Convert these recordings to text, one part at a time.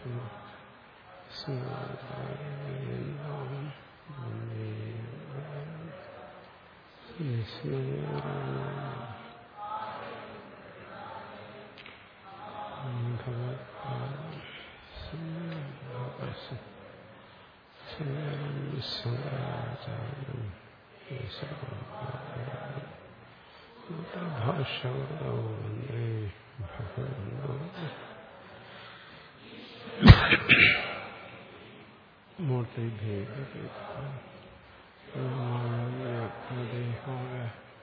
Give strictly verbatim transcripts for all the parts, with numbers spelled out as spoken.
ഭാഷവതോ വന്ദേ ഭഗവന്തോ മൂർത്തിഭേദ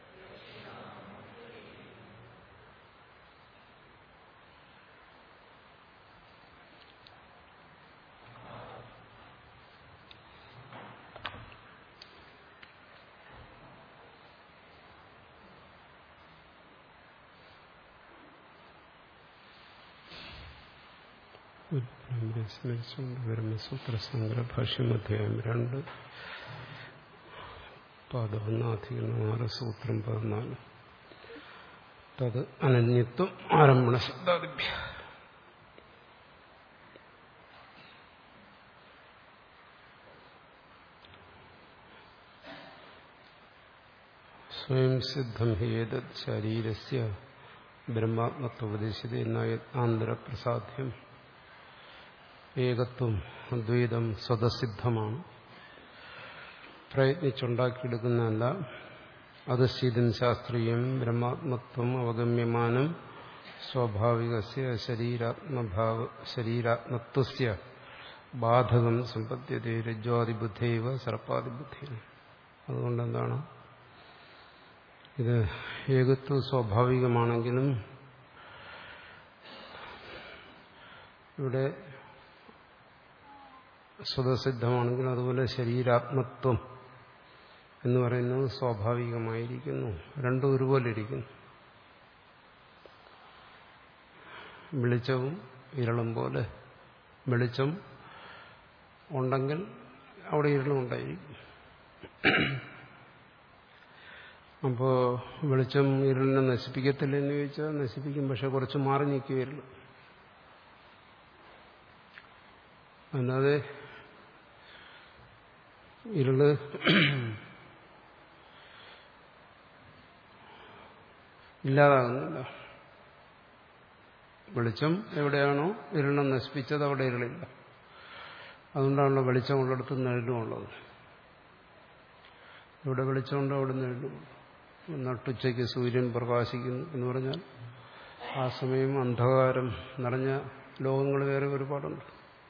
സ്മരിച്ചുകൊണ്ട് ബ്രഹ്മസൂത്ര സംഗ്രഹ ഭാഷ്യം അധ്യായം രണ്ട് പതിനൊന്നാധികരണം ആറ് സൂത്രം പതിനാല് തത് അനന്യത്വം ആരംഭണ ശബ്ദാദിഭ്യ സ്വയം സിദ്ധം ഹേതത് ശരീരസ്യ ബ്രഹ്മാത്മത്വോപദേശിതേ ആന്തരപ്രസാദ്യം ഏകത്വം അദ്വൈതം സ്വതസിദ്ധമാണ്, പ്രയത്നിച്ചുണ്ടാക്കിയെടുക്കുന്നതല്ല. അത് ശീതം ശാസ്ത്രീയം ബ്രഹ്മാത്മത്വം അവഗമ്യമാനം സ്വാഭാവികസ്യ ശരീരാത്മഭാവ ശരീരാത്മത്വസ്യ ബാധകം സമ്പദ്യതേ രജ്വാദിബുദ്ധൈവ സർപ്പാദിബുദ്ധി. അതുകൊണ്ടെന്താണ് ഇത് ഏകത്വം സ്വാഭാവികമാണെങ്കിലും ഇവിടെ സ്വതസിദ്ധമാണെങ്കിലും അതുപോലെ ശരീരാത്മത്വം എന്ന് പറയുന്നത് സ്വാഭാവികമായിരിക്കുന്നു. രണ്ടും ഒരുപോലെ ഇരിക്കുന്നു. വെളിച്ചവും ഇരളും പോലെ. വെളിച്ചം ഉണ്ടെങ്കിൽ അവിടെ ഇരുളും ഉണ്ടായിരിക്കും. അപ്പോൾ വെളിച്ചം ഇരുളിനെ നശിപ്പിക്കത്തില്ല എന്ന് ചോദിച്ചാൽ നശിപ്പിക്കും, പക്ഷെ കുറച്ച് മാറി നിൽക്കും ഇരുൾ. അല്ലാതെ ഇരുള് ഇല്ലാതാകുന്നില്ല. വെളിച്ചം എവിടെയാണോ ഇരുളിനെ നശിപ്പിച്ചത് അവിടെ ഇരുളില്ല. അതുകൊണ്ടാണല്ലോ വെളിച്ചമുള്ളിടത്ത് നിഴലുമുള്ളത്. ഇവിടെ വെളിച്ചമുണ്ടോ അവിടെ നിഴലുമുണ്ട്. നട്ടുച്ചയ്ക്ക് സൂര്യൻ പ്രകാശിക്കുന്നു എന്ന് പറഞ്ഞാൽ ആ സമയം അന്ധകാരം നിറഞ്ഞ ലോകങ്ങൾ വേറെ ഒരുപാടുണ്ട്.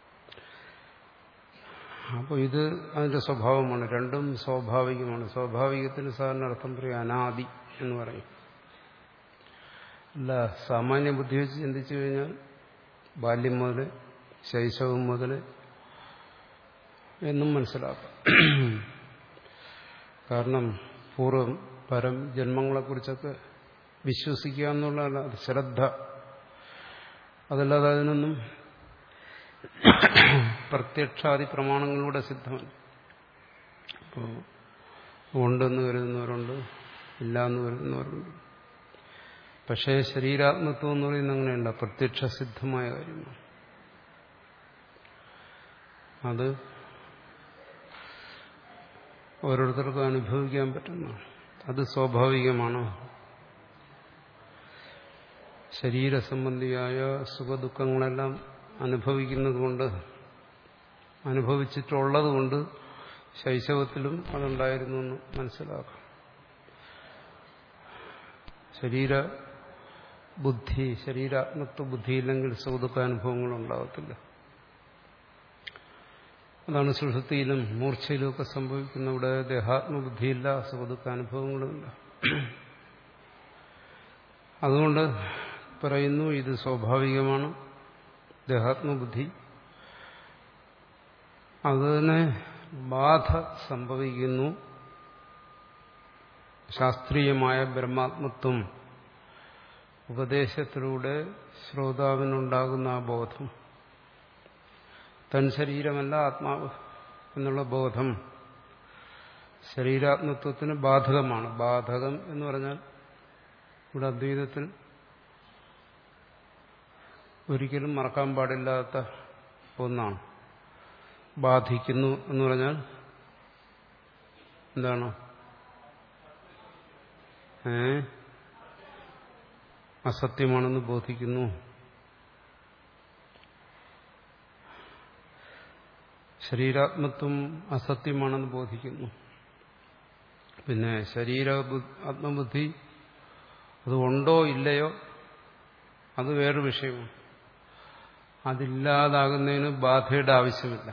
അപ്പോൾ ഇത് അതിന്റെ സ്വഭാവമാണ്. രണ്ടും സ്വാഭാവികമാണ്. സ്വാഭാവികത്തിന് സാധാരണ അർത്ഥം പറയും അനാദി എന്ന് പറയും. അല്ല, സാമാന്യ ബുദ്ധി വെച്ച് ചിന്തിച്ചു കഴിഞ്ഞാൽ ബാല്യം മുതൽ ശൈശവം മുതൽ എന്നും മനസ്സിലാക്കാം. കാരണം പൂർവ്വം പരം ജന്മങ്ങളെക്കുറിച്ചൊക്കെ വിശ്വസിക്കുക എന്നുള്ളതല്ല, അത് ശ്രദ്ധ. അതല്ലാതെ അതിനൊന്നും പ്രത്യക്ഷാദി പ്രമാണങ്ങളിലൂടെ സിദ്ധമല്ല. അപ്പോൾ ഉണ്ടെന്ന് കരുതുന്നവരുണ്ട്, ഇല്ല എന്ന് കരുതുന്നവരുണ്ട്. പക്ഷേ ശരീരാത്മത്വം എന്ന് പറയുന്നത് അങ്ങനെയല്ല, പ്രത്യക്ഷ സിദ്ധമായ കാര്യമാണ്. അത് ഓരോരുത്തർക്കും അനുഭവിക്കാൻ പറ്റുന്നതാണ്. അത് സ്വാഭാവികമാണ്. ശരീരസംബന്ധിയായ സുഖദുഃഖങ്ങളെല്ലാം അനുഭവിക്കുന്നത് കൊണ്ട്, അനുഭവിച്ചിട്ടുള്ളത് കൊണ്ട് ശൈശവത്തിലും അതുണ്ടായിരുന്നു എന്ന് മനസ്സിലാക്കാം. ശരീര ബുദ്ധി ശരീരാത്മത്വ ബുദ്ധിയില്ലെങ്കിൽ സുഖദുഃഖാനുഭവങ്ങൾ ഉണ്ടാകത്തില്ല. അതാണ് സുഷുപ്തിയിലും മൂർച്ഛയിലും ഒക്കെ സംഭവിക്കുന്ന. ഇവിടെ ദേഹാത്മബുദ്ധിയില്ല, സുഖദുഃഖാനുഭവങ്ങളുമില്ല. അതുകൊണ്ട് പറയുന്നു ഇത് സ്വാഭാവികമാണ്. ദേഹാത്മബുദ്ധി അതിന് ബാധ സംഭവിക്കുന്നു. ശാസ്ത്രീയമായ ബ്രഹ്മാത്മത്വം ഉപദേശത്തിലൂടെ ശ്രോതാവിനുണ്ടാകുന്ന ആ ബോധം, തൻ ശരീരമല്ല ആത്മാവ് എന്നുള്ള ബോധം ശരീരാത്മത്വത്തിന് ബാധകമാണ്. ബാധകം എന്ന് പറഞ്ഞാൽ ഇവിടെ അദ്വൈതത്തിൽ ഒരിക്കലും മറക്കാൻ പാടില്ലാത്ത ഒന്നാണ്. ബാധിക്കുന്നു എന്ന് പറഞ്ഞാൽ എന്താണ്? ഏ അസത്യമാണെന്ന് ബോധിക്കുന്നു. ശരീരാത്മത്വം അസത്യമാണെന്ന് ബോധിക്കുന്നു. പിന്നെ ശരീര ആത്മബുദ്ധി അത് ഉണ്ടോ ഇല്ലയോ അത് വേറൊരു വിഷയമാണ്. അതില്ലാതാകുന്നതിന് ബാധയുടെ ആവശ്യമില്ല.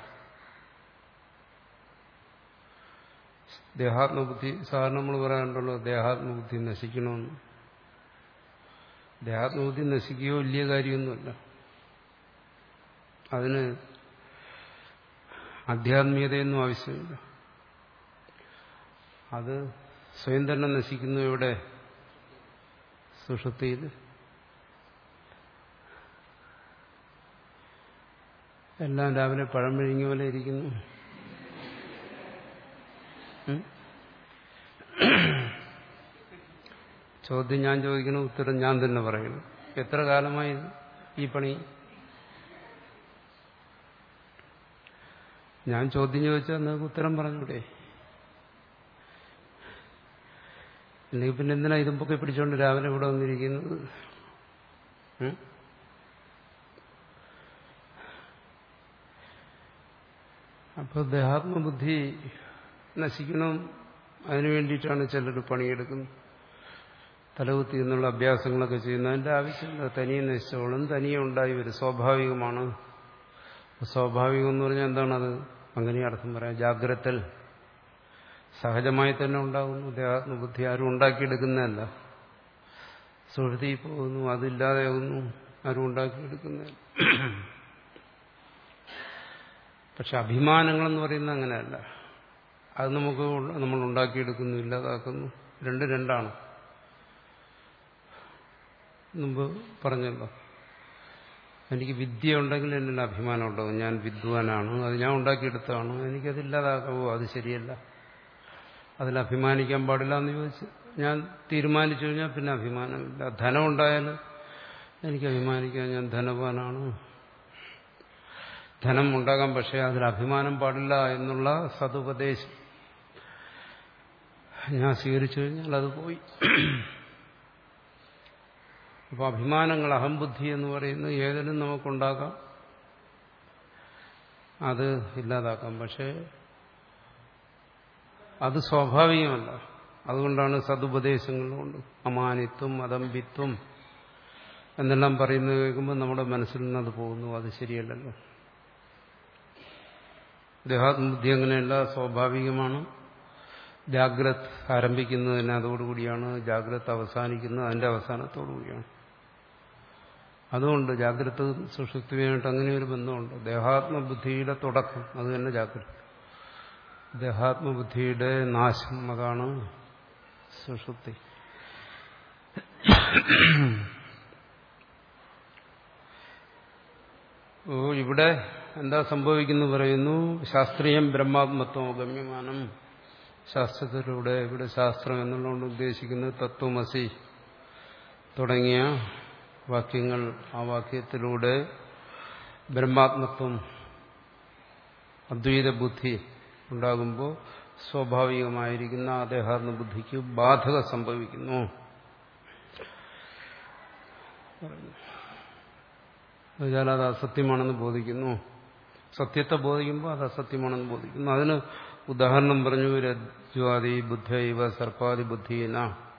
ദേഹാത്മബുദ്ധി സാധാരണ നമ്മൾ പറയാറുണ്ടല്ലോ, ദേഹാത്മബുദ്ധി നശിക്കണമെന്ന്. ദേഹാത്മബുദ്ധി നശിക്കുകയോ വലിയ കാര്യമൊന്നുമില്ല. അതിന് ആധ്യാത്മികതയൊന്നും ആവശ്യമില്ല. അത് സ്വയം തന്നെ നശിക്കുന്നു. ഇവിടെ സുഷുപ്തിയിൽ എല്ലാം രാവിലെ പഴം വിഴുങ്ങിയ പോലെ ഇരിക്കുന്നു. ചോദ്യം ഞാൻ ചോദിക്കണം, ഉത്തരം ഞാൻ തന്നെ പറയണം. എത്ര കാലമായി ഈ പണി? ഞാൻ ചോദ്യം ചോദിച്ചാൽ നിങ്ങൾക്ക് ഉത്തരം പറഞ്ഞൂടെ? അല്ലെങ്കിൽ പിന്നെ എന്തിനാ ഇതുമ്പൊക്കെ പിടിച്ചോണ്ട് രാവിലെ ഇവിടെ വന്നിരിക്കുന്നത്? അപ്പോൾ ദേഹാത്മബുദ്ധി നശിക്കണം, അതിനു വേണ്ടിയിട്ടാണ് ചിലർ പണിയെടുക്കുന്നത്, തലകുത്തി എന്നുള്ള അഭ്യാസങ്ങളൊക്കെ ചെയ്യുന്നത്. അതിൻ്റെ ആവശ്യമില്ല. തനിയെ നശിച്ചോളും, തനിയെ ഉണ്ടായി വരും, സ്വാഭാവികമാണ്. സ്വാഭാവികം എന്ന് പറഞ്ഞാൽ എന്താണത്? അങ്ങനെ അർത്ഥം പറയാം. ജാഗ്രതയിൽ സഹജമായി തന്നെ ഉണ്ടാകുന്നു ദേഹാത്മബുദ്ധി. ആരും ഉണ്ടാക്കിയെടുക്കുന്നതല്ല. സുഹൃത്തി പോകുന്നു, അതില്ലാതെയാകുന്നു, ആരും ഉണ്ടാക്കിയെടുക്കുന്നതല്ല. പക്ഷെ അഭിമാനങ്ങളെന്ന് പറയുന്നത് അങ്ങനെയല്ല. അത് നമുക്ക് നമ്മൾ ഉണ്ടാക്കിയെടുക്കുന്നു, ഇല്ലാതാക്കുന്നു. രണ്ട് രണ്ടാണ്. മുമ്പ് പറഞ്ഞല്ലോ, എനിക്ക് വിദ്യ ഉണ്ടെങ്കിൽ എന്നിൽ അഭിമാനം ഉണ്ടാകും. ഞാൻ വിദ്വാനാണ്, അത് ഞാൻ ഉണ്ടാക്കിയെടുത്തതാണ്, എനിക്കതില്ലാതാക്കാവോ? അത് ശരിയല്ല. അതിൽ അഭിമാനിക്കാൻ പാടില്ല എന്ന് ചോദിച്ച് ഞാൻ തീരുമാനിച്ചു കഴിഞ്ഞാൽ പിന്നെ അഭിമാനമില്ല. ധനം ഉണ്ടായാൽ എനിക്ക് അഭിമാനിക്കാൻ, ഞാൻ ധനവാനാണ്. ധനം ഉണ്ടാകാം, പക്ഷേ അതിൽ അഭിമാനം പാടില്ല എന്നുള്ള സതുപദേശം ഞാൻ സ്വീകരിച്ചു കഴിഞ്ഞാൽ അത് പോയി. അപ്പോൾ അഭിമാനങ്ങൾ, അഹംബുദ്ധി എന്ന് പറയുന്നത് ഏതിനും നമുക്കുണ്ടാകാം, അത് ഇല്ലാതാക്കാം. പക്ഷേ അത് സ്വാഭാവികമല്ല. അതുകൊണ്ടാണ് സതുപദേശങ്ങളുണ്ട്. അമാനിത്വം, അദമ്പിത്വം എന്നെല്ലാം പറയുന്നത് കേൾക്കുമ്പോൾ നമ്മുടെ മനസ്സിൽ നിന്ന് അത് പോകുന്നു. അത് ശരിയല്ലല്ലോ. ദേഹാത്മബുദ്ധി അങ്ങനെയല്ല, സ്വാഭാവികമാണ്. ജാഗ്രത് ആരംഭിക്കുന്നതിന് അതോടുകൂടിയാണ്, ജാഗ്രത് അവസാനിക്കുന്നത് അതിന്റെ അവസാനത്തോടുകൂടിയാണ്. അതുകൊണ്ട് ജാഗ്രത സുഷുപ്തിയുമായിട്ട് അങ്ങനെ ഒരു ബന്ധമുണ്ട്. ദേഹാത്മബുദ്ധിയുടെ തുടക്കം അത് തന്നെ ജാഗ്രത, ദേഹാത്മബുദ്ധിയുടെ നാശം അതാണ് സുഷുപ്തി. ഓ ഇവിടെ എന്താ സംഭവിക്കുന്നു പറയുന്നു? ശാസ്ത്രീയം ബ്രഹ്മാത്മത്വം ഗമ്യമാനം. ശാസ്ത്രത്തിലൂടെ ഇവിടെ ശാസ്ത്രം എന്നുള്ളതുകൊണ്ട് ഉദ്ദേശിക്കുന്നത് തത്വമസി തുടങ്ങിയ വാക്യങ്ങൾ. ആ വാക്യത്തിലൂടെ ബ്രഹ്മാത്മത്വം, അദ്വൈത ബുദ്ധി ഉണ്ടാകുമ്പോൾ സ്വാഭാവികമായിരിക്കുന്ന ആ ദേഹാത്മബുദ്ധിക്ക് ബാധക സംഭവിക്കുന്നു. എന്നുവെച്ചാൽ അത് അസത്യമാണെന്ന് ബോധിക്കുന്നു. സത്യത്തെ ബോധിക്കുമ്പോൾ അത് അസത്യമാണെന്ന് ബോധിക്കുന്നു. അതിന് ഉദാഹരണം പറഞ്ഞു, രജ്ജ്വാദി ബുദ്ധൈവ സർപ്പാദി ബുദ്ധീന.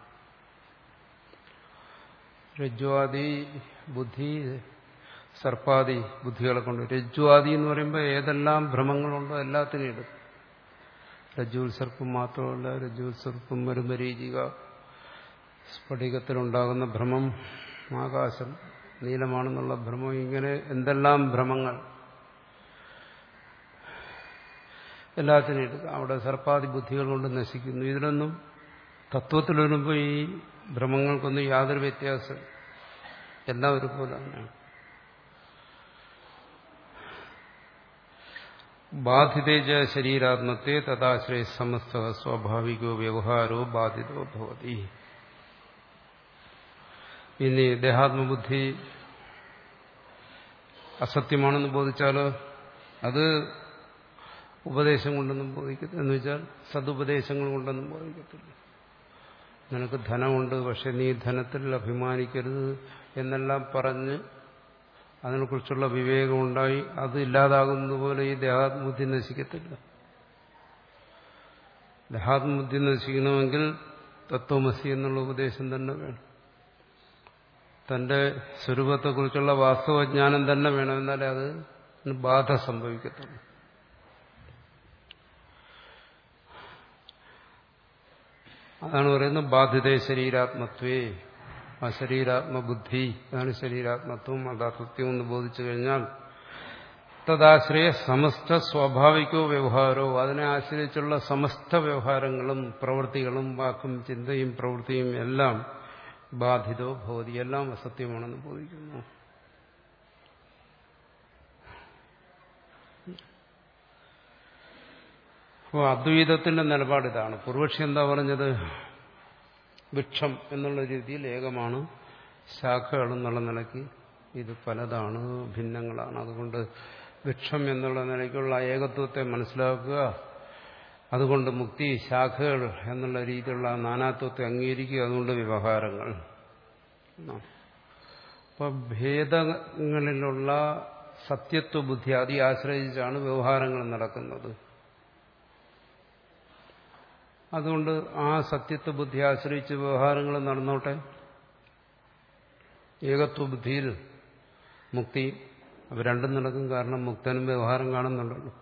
രജ്ജ്വാദി ബുദ്ധി സർപ്പാദി ബുദ്ധികളെ കൊണ്ട്. രജ്ജ്വാദി എന്ന് പറയുമ്പോൾ ഏതെല്ലാം ഭ്രമങ്ങളുണ്ടോ എല്ലാത്തിനും എടുക്കും. രജ്ജുൽ സർപ്പം മാത്രമല്ല, രജ്ജുൽ സർപ്പം മരുമരീചിക, സ്ഫടികത്തിലുണ്ടാകുന്ന ഭ്രമം, ആകാശം നീലമാണെന്നുള്ള ഭ്രമം, ഇങ്ങനെ എന്തെല്ലാം ഭ്രമങ്ങൾ എല്ലാത്തിനും എടുക്കാം. അവിടെ സർപ്പാദി ബുദ്ധികൾ കൊണ്ട് നശിക്കുന്നു. ഇതിലൊന്നും തത്വത്തിൽ വരുമ്പോൾ ഈ ഭ്രമങ്ങൾക്കൊന്നും യാതൊരു വ്യത്യാസം, എല്ലാം ഒരുപോലെ തന്നെയാണ്. ബാധിതേജ ശരീരാത്മത്തെ തഥാശ്രയ സമസ്ത സ്വാഭാവികോ വ്യവഹാരോ ബാധിതോ ഭവതി. ഇനി ദേഹാത്മബുദ്ധി അസത്യമാണെന്ന് ബോധിച്ചാലോ അത് ഉപദേശം കൊണ്ടൊന്നും ബോധിക്കത്തില്ല. എന്ന് വെച്ചാൽ സതുപദേശങ്ങൾ കൊണ്ടൊന്നും ബോധിക്കത്തില്ല. നിനക്ക് ധനമുണ്ട്, പക്ഷെ നീ ധനത്തിൽ അഭിമാനിക്കരുത് എന്നെല്ലാം പറഞ്ഞ് അതിനെക്കുറിച്ചുള്ള വിവേകമുണ്ടായി അത് ഇല്ലാതാകുന്നതുപോലെ ഈ ദേഹാത്മബുദ്ധി നശിക്കത്തില്ല. ദേഹാത്മബുദ്ധി നശിക്കണമെങ്കിൽ തത്വമസി എന്നുള്ള ഉപദേശം തന്നെ വേണം. തന്റെ സ്വരൂപത്തെക്കുറിച്ചുള്ള വാസ്തവജ്ഞാനം തന്നെ വേണം. എന്നാലേ അത് ബാധ സംഭവിക്കത്തുള്ളൂ. അതാണ് പറയുന്നത് ബാധിതേ ശരീരാത്മത്വേ. ആ ശരീരാത്മബുദ്ധി, അതാണ് ശരീരാത്മത്വം, അത് അസത്യം എന്ന് ബോധിച്ചു കഴിഞ്ഞാൽ തദാശ്രയ സമസ്ത സ്വാഭാവികോ വ്യവഹാരോ, അതിനെ ആശ്രയിച്ചുള്ള സമസ്ത വ്യവഹാരങ്ങളും പ്രവൃത്തികളും വാക്കും ചിന്തയും പ്രവൃത്തിയും എല്ലാം ബാധിതോ ഭവതി, എല്ലാം അസത്യമാണെന്ന് ബോധിക്കുന്നു. അപ്പോൾ അദ്വൈതത്തിന്റെ നിലപാടിതാണ്. പൂർവക്ഷി എന്താ പറഞ്ഞത്? വൃക്ഷം എന്നുള്ള രീതിയിൽ ഏകമാണ്, ശാഖകൾ എന്നുള്ള നിലയ്ക്ക് ഇത് പലതാണ്, ഭിന്നങ്ങളാണ്. അതുകൊണ്ട് വൃക്ഷം എന്നുള്ള നിലയ്ക്കുള്ള ഏകത്വത്തെ മനസ്സിലാക്കുക, അതുകൊണ്ട് മുക്തി, ശാഖകൾ എന്നുള്ള രീതിയിലുള്ള നാനാത്വത്തെ അംഗീകരിക്കുക, അതുകൊണ്ട് വ്യവഹാരങ്ങൾ. അപ്പോൾ ഭേദങ്ങളിലുള്ള സത്യത്വ ബുദ്ധി അതി ആശ്രയിച്ചാണ് വ്യവഹാരങ്ങൾ നടക്കുന്നത്. അതുകൊണ്ട് ആ സത്യത്വ ബുദ്ധി ആശ്രയിച്ച് വ്യവഹാരങ്ങൾ നടന്നോട്ടെ. ഏകത്വ ബുദ്ധിയിൽ മുക്തി അവ രണ്ടും നടക്കും. കാരണം മുക്തനും വ്യവഹാരം കാണുന്നുണ്ടല്ലോ.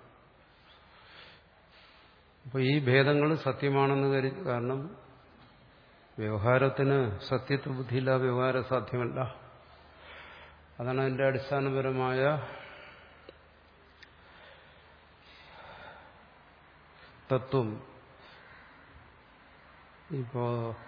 അപ്പോൾ ഈ ഭേദങ്ങൾ സത്യമാണെന്ന് കരുതി, കാരണം വ്യവഹാരത്തിന് സത്യത്വ ബുദ്ധിയില്ല, വ്യവഹാരം സാധ്യമല്ല. അതാണ് അതിന്റെ അടിസ്ഥാനപരമായ തത്വം. ഇപ്പോ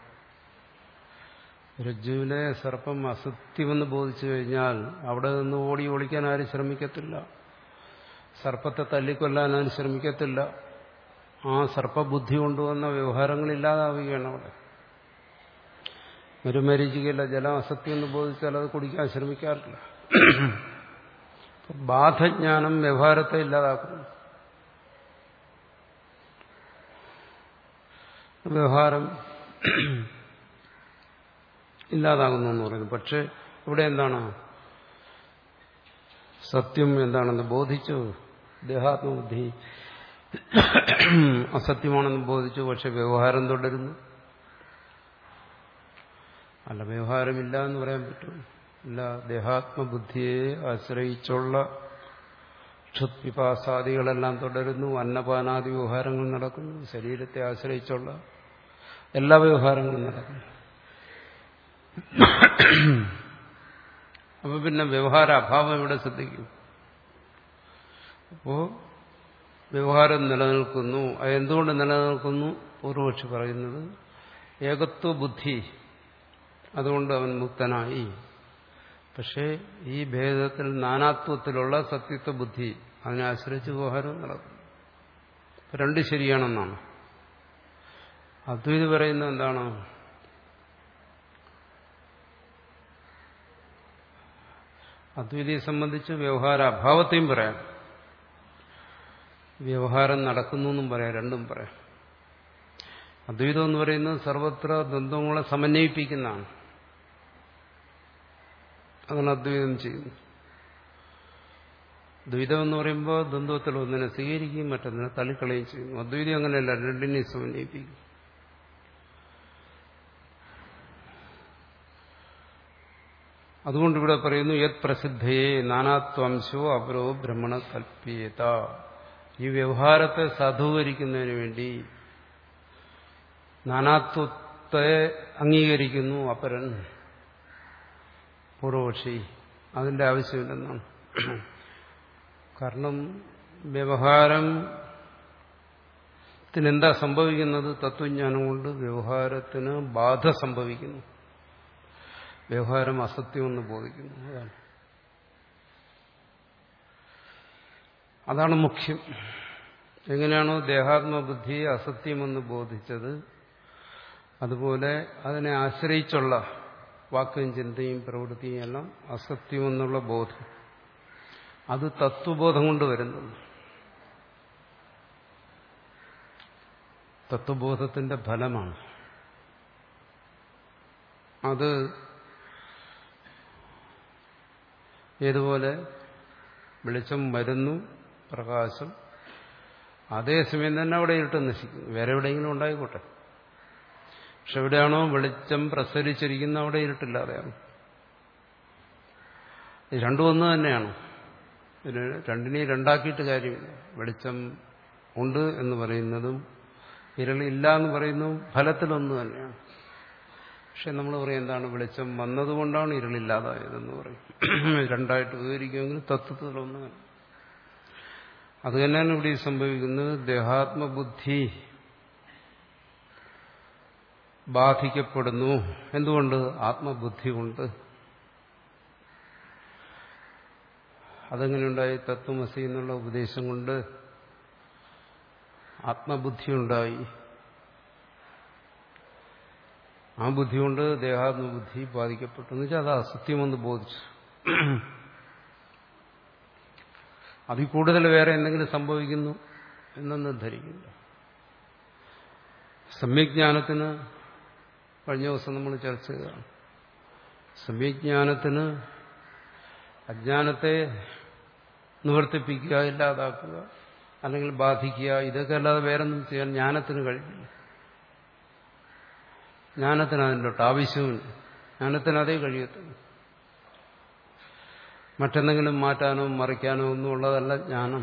രജ്ജുവിലെ സർപ്പം അസത്യമെന്ന് ബോധിച്ചു കഴിഞ്ഞാൽ അവിടെ നിന്ന് ഓടി ഒളിക്കാൻ ആരും ശ്രമിക്കത്തില്ല, സർപ്പത്തെ തല്ലിക്കൊല്ലാൻ ആരും ശ്രമിക്കത്തില്ല. ആ സർപ്പബുദ്ധി കൊണ്ടുവന്ന വ്യവഹാരങ്ങൾ ഇല്ലാതാവുകയാണ് അവിടെ. ഒരു മരീചികയില്ല, ജലം അസത്യം എന്ന് ബോധിച്ചാൽ അത് കുടിക്കാൻ ശ്രമിക്കാറില്ല. ബാധജ്ഞാനം വ്യവഹാരത്തെ ഇല്ലാതാക്കുന്നു. വ്യവഹാരം ഇല്ലാതാകുന്നു എന്ന് പറയുന്നു. പക്ഷെ ഇവിടെ എന്താണ്? സത്യം എന്താണെന്ന് ബോധിച്ചു, ദേഹാത്മബുദ്ധി അസത്യമാണെന്ന് ബോധിച്ചു, പക്ഷെ വ്യവഹാരം തുടരുന്നു. അല്ല, വ്യവഹാരമില്ല എന്ന് പറയാൻ പറ്റും? ഇല്ല. ദേഹാത്മബുദ്ധിയെ ആശ്രയിച്ചുള്ള ക്ഷുത്പിപാസാദികളെല്ലാം തുടരുന്നു, അന്നപാനാദി വ്യവഹാരങ്ങൾ നടക്കുന്നു, ശരീരത്തെ ആശ്രയിച്ചുള്ള എല്ലാ വ്യവഹാരങ്ങളും നടക്കുന്നു. അപ്പൊ പിന്നെ വ്യവഹാര അഭാവം ഇവിടെ ശ്രദ്ധിക്കും. അപ്പോ വ്യവഹാരം നിലനിൽക്കുന്നു. അതെന്തുകൊണ്ട് നിലനിൽക്കുന്നു? പൂർവപക്ഷി പറയുന്നത് ഏകത്വ ബുദ്ധി, അതുകൊണ്ട് അവൻ മുക്തനായി. പക്ഷേ ഈ ഭേദത്തിൽ നാനാത്വത്തിലുള്ള സത്യത്വ ബുദ്ധി, അതിനെ ആശ്രയിച്ച് വ്യവഹാരം നടക്കും. രണ്ട് ശരിയാണെന്നാണ് അദ്വൈതി പറയുന്നത്. എന്താണ്? അദ്വൈതിയെ സംബന്ധിച്ച് വ്യവഹാര അഭാവത്തെയും പറയാം, വ്യവഹാരം നടക്കുന്നു എന്നും പറയാം, രണ്ടും പറയാം. അദ്വൈതം എന്ന് പറയുന്നത് സർവത്ര ദ്വന്ദ്വങ്ങളെ സമന്വയിപ്പിക്കുന്നതാണ്. അതാണ് അദ്വൈതം ചെയ്യുന്നത്. ദ്വൈതം എന്ന് പറയുമ്പോൾ ദ്വന്ദ്വത്തിൽ ഒന്നിനെ സ്വീകരിക്കുകയും മറ്റൊന്നിനെ തള്ളിക്കളയുകയും ചെയ്യുന്നു. അദ്വൈതം അങ്ങനെയല്ല, രണ്ടിനെയും സമന്വയിപ്പിക്കും. അതുകൊണ്ട് ഇവിടെ പറയുന്നു യത് പ്രസിദ്ധയെ നാനാത്വംശോ അപരോ ബ്രഹ്മണ കൽപ്പിയത. ഈ വ്യവഹാരത്തെ സാധൂകരിക്കുന്നതിന് വേണ്ടി നാനാത്വത്തെ അംഗീകരിക്കുന്നു അപരൻ, പൂർവപക്ഷി. അതിന്റെ ആവശ്യമില്ലെന്നാണ്. കാരണം വ്യവഹാരത്തിനെന്താ സംഭവിക്കുന്നത്? തത്വജ്ഞാനം കൊണ്ട് വ്യവഹാരത്തിന് ബാധ സംഭവിക്കുന്നു, വ്യവഹാരം അസത്യമെന്ന് ബോധിക്കുന്നു. അതാണ് അതാണ് മുഖ്യം. എങ്ങനെയാണോ ദേഹാത്മബുദ്ധിയെ അസത്യമെന്ന് ബോധിച്ചത്, അതുപോലെ അതിനെ ആശ്രയിച്ചുള്ള വാക്കും ചിന്തയും പ്രവൃത്തിയും എല്ലാം അസത്യമെന്നുള്ള ബോധം. അത് തത്വബോധം കൊണ്ട് വരുന്നത്. തത്വബോധത്തിന്റെ ഫലമാണ്. അത് ഏതുപോലെ വെളിച്ചം വരുന്നു, പ്രകാശം, അതേസമയം തന്നെ അവിടെ ഇരുട്ട് നശിക്കുന്നു. വേറെ എവിടെയെങ്കിലും ഉണ്ടായിക്കോട്ടെ, പക്ഷെ എവിടെയാണോ വെളിച്ചം പ്രസരിച്ചിരിക്കുന്ന അവിടെ ഇരുട്ടില്ലാതെയാണ്. ഇത് രണ്ടും ഒന്ന് തന്നെയാണ്. ഇതിന് രണ്ടിനെയും രണ്ടാക്കിയിട്ട് കാര്യമില്ല. വെളിച്ചം ഉണ്ട് എന്ന് പറയുന്നതും ഇരുളില്ല എന്ന് പറയുന്നതും ഫലത്തിലൊന്നു തന്നെയാണ്. പക്ഷെ നമ്മൾ പറയും എന്താണ്, വെളിച്ചം വന്നതുകൊണ്ടാണ് ഇരുളില്ലാതായതെന്ന് പറയും. രണ്ടായിട്ട് വിവരിക്കുമെങ്കിൽ തത്വത്തിലൊന്ന്. അത് തന്നെയാണ് ഇവിടെ സംഭവിക്കുന്നത്. ദേഹാത്മബുദ്ധി ബാധിക്കപ്പെടുന്നു. എന്തുകൊണ്ട്? ആത്മബുദ്ധി കൊണ്ട്. അതെങ്ങനെയുണ്ടായി? തത്വമസി എന്നുള്ള ഉപദേശം കൊണ്ട് ആത്മബുദ്ധി ഉണ്ടായി. ആ ബുദ്ധി കൊണ്ട് ദേഹാത്മബുദ്ധി ബാധിക്കപ്പെട്ടു എന്ന് വെച്ചാൽ അത് അസത്യമെന്ന് ബോധിച്ചു. അതിൽ കൂടുതൽ വേറെ എന്തെങ്കിലും സംഭവിക്കുന്നു എന്നൊന്നും ധരിക്കില്ല. സമ്യജ്ഞാനത്തിന് കഴിഞ്ഞ ദിവസം നമ്മൾ ചർച്ച ചെയ്തതാണ്. സമ്യജ്ഞാനത്തിന് അജ്ഞാനത്തെ നിവർത്തിപ്പിക്കുക, ഇല്ലാതാക്കുക, അല്ലെങ്കിൽ ബാധിക്കുക, ഇതൊക്കെ അല്ലാതെ വേറൊന്നും ചെയ്യാൻ ജ്ഞാനത്തിന് കഴിയില്ല. ജ്ഞാനത്തിന് അതിൻ്റെ ആവശ്യമില്ല. ജ്ഞാനത്തിന് അതേ കഴിയത്തുള്ളൂ. മറ്റെന്തെങ്കിലും മാറ്റാനോ മറിക്കാനോ ഒന്നും ഉള്ളതല്ല ജ്ഞാനം.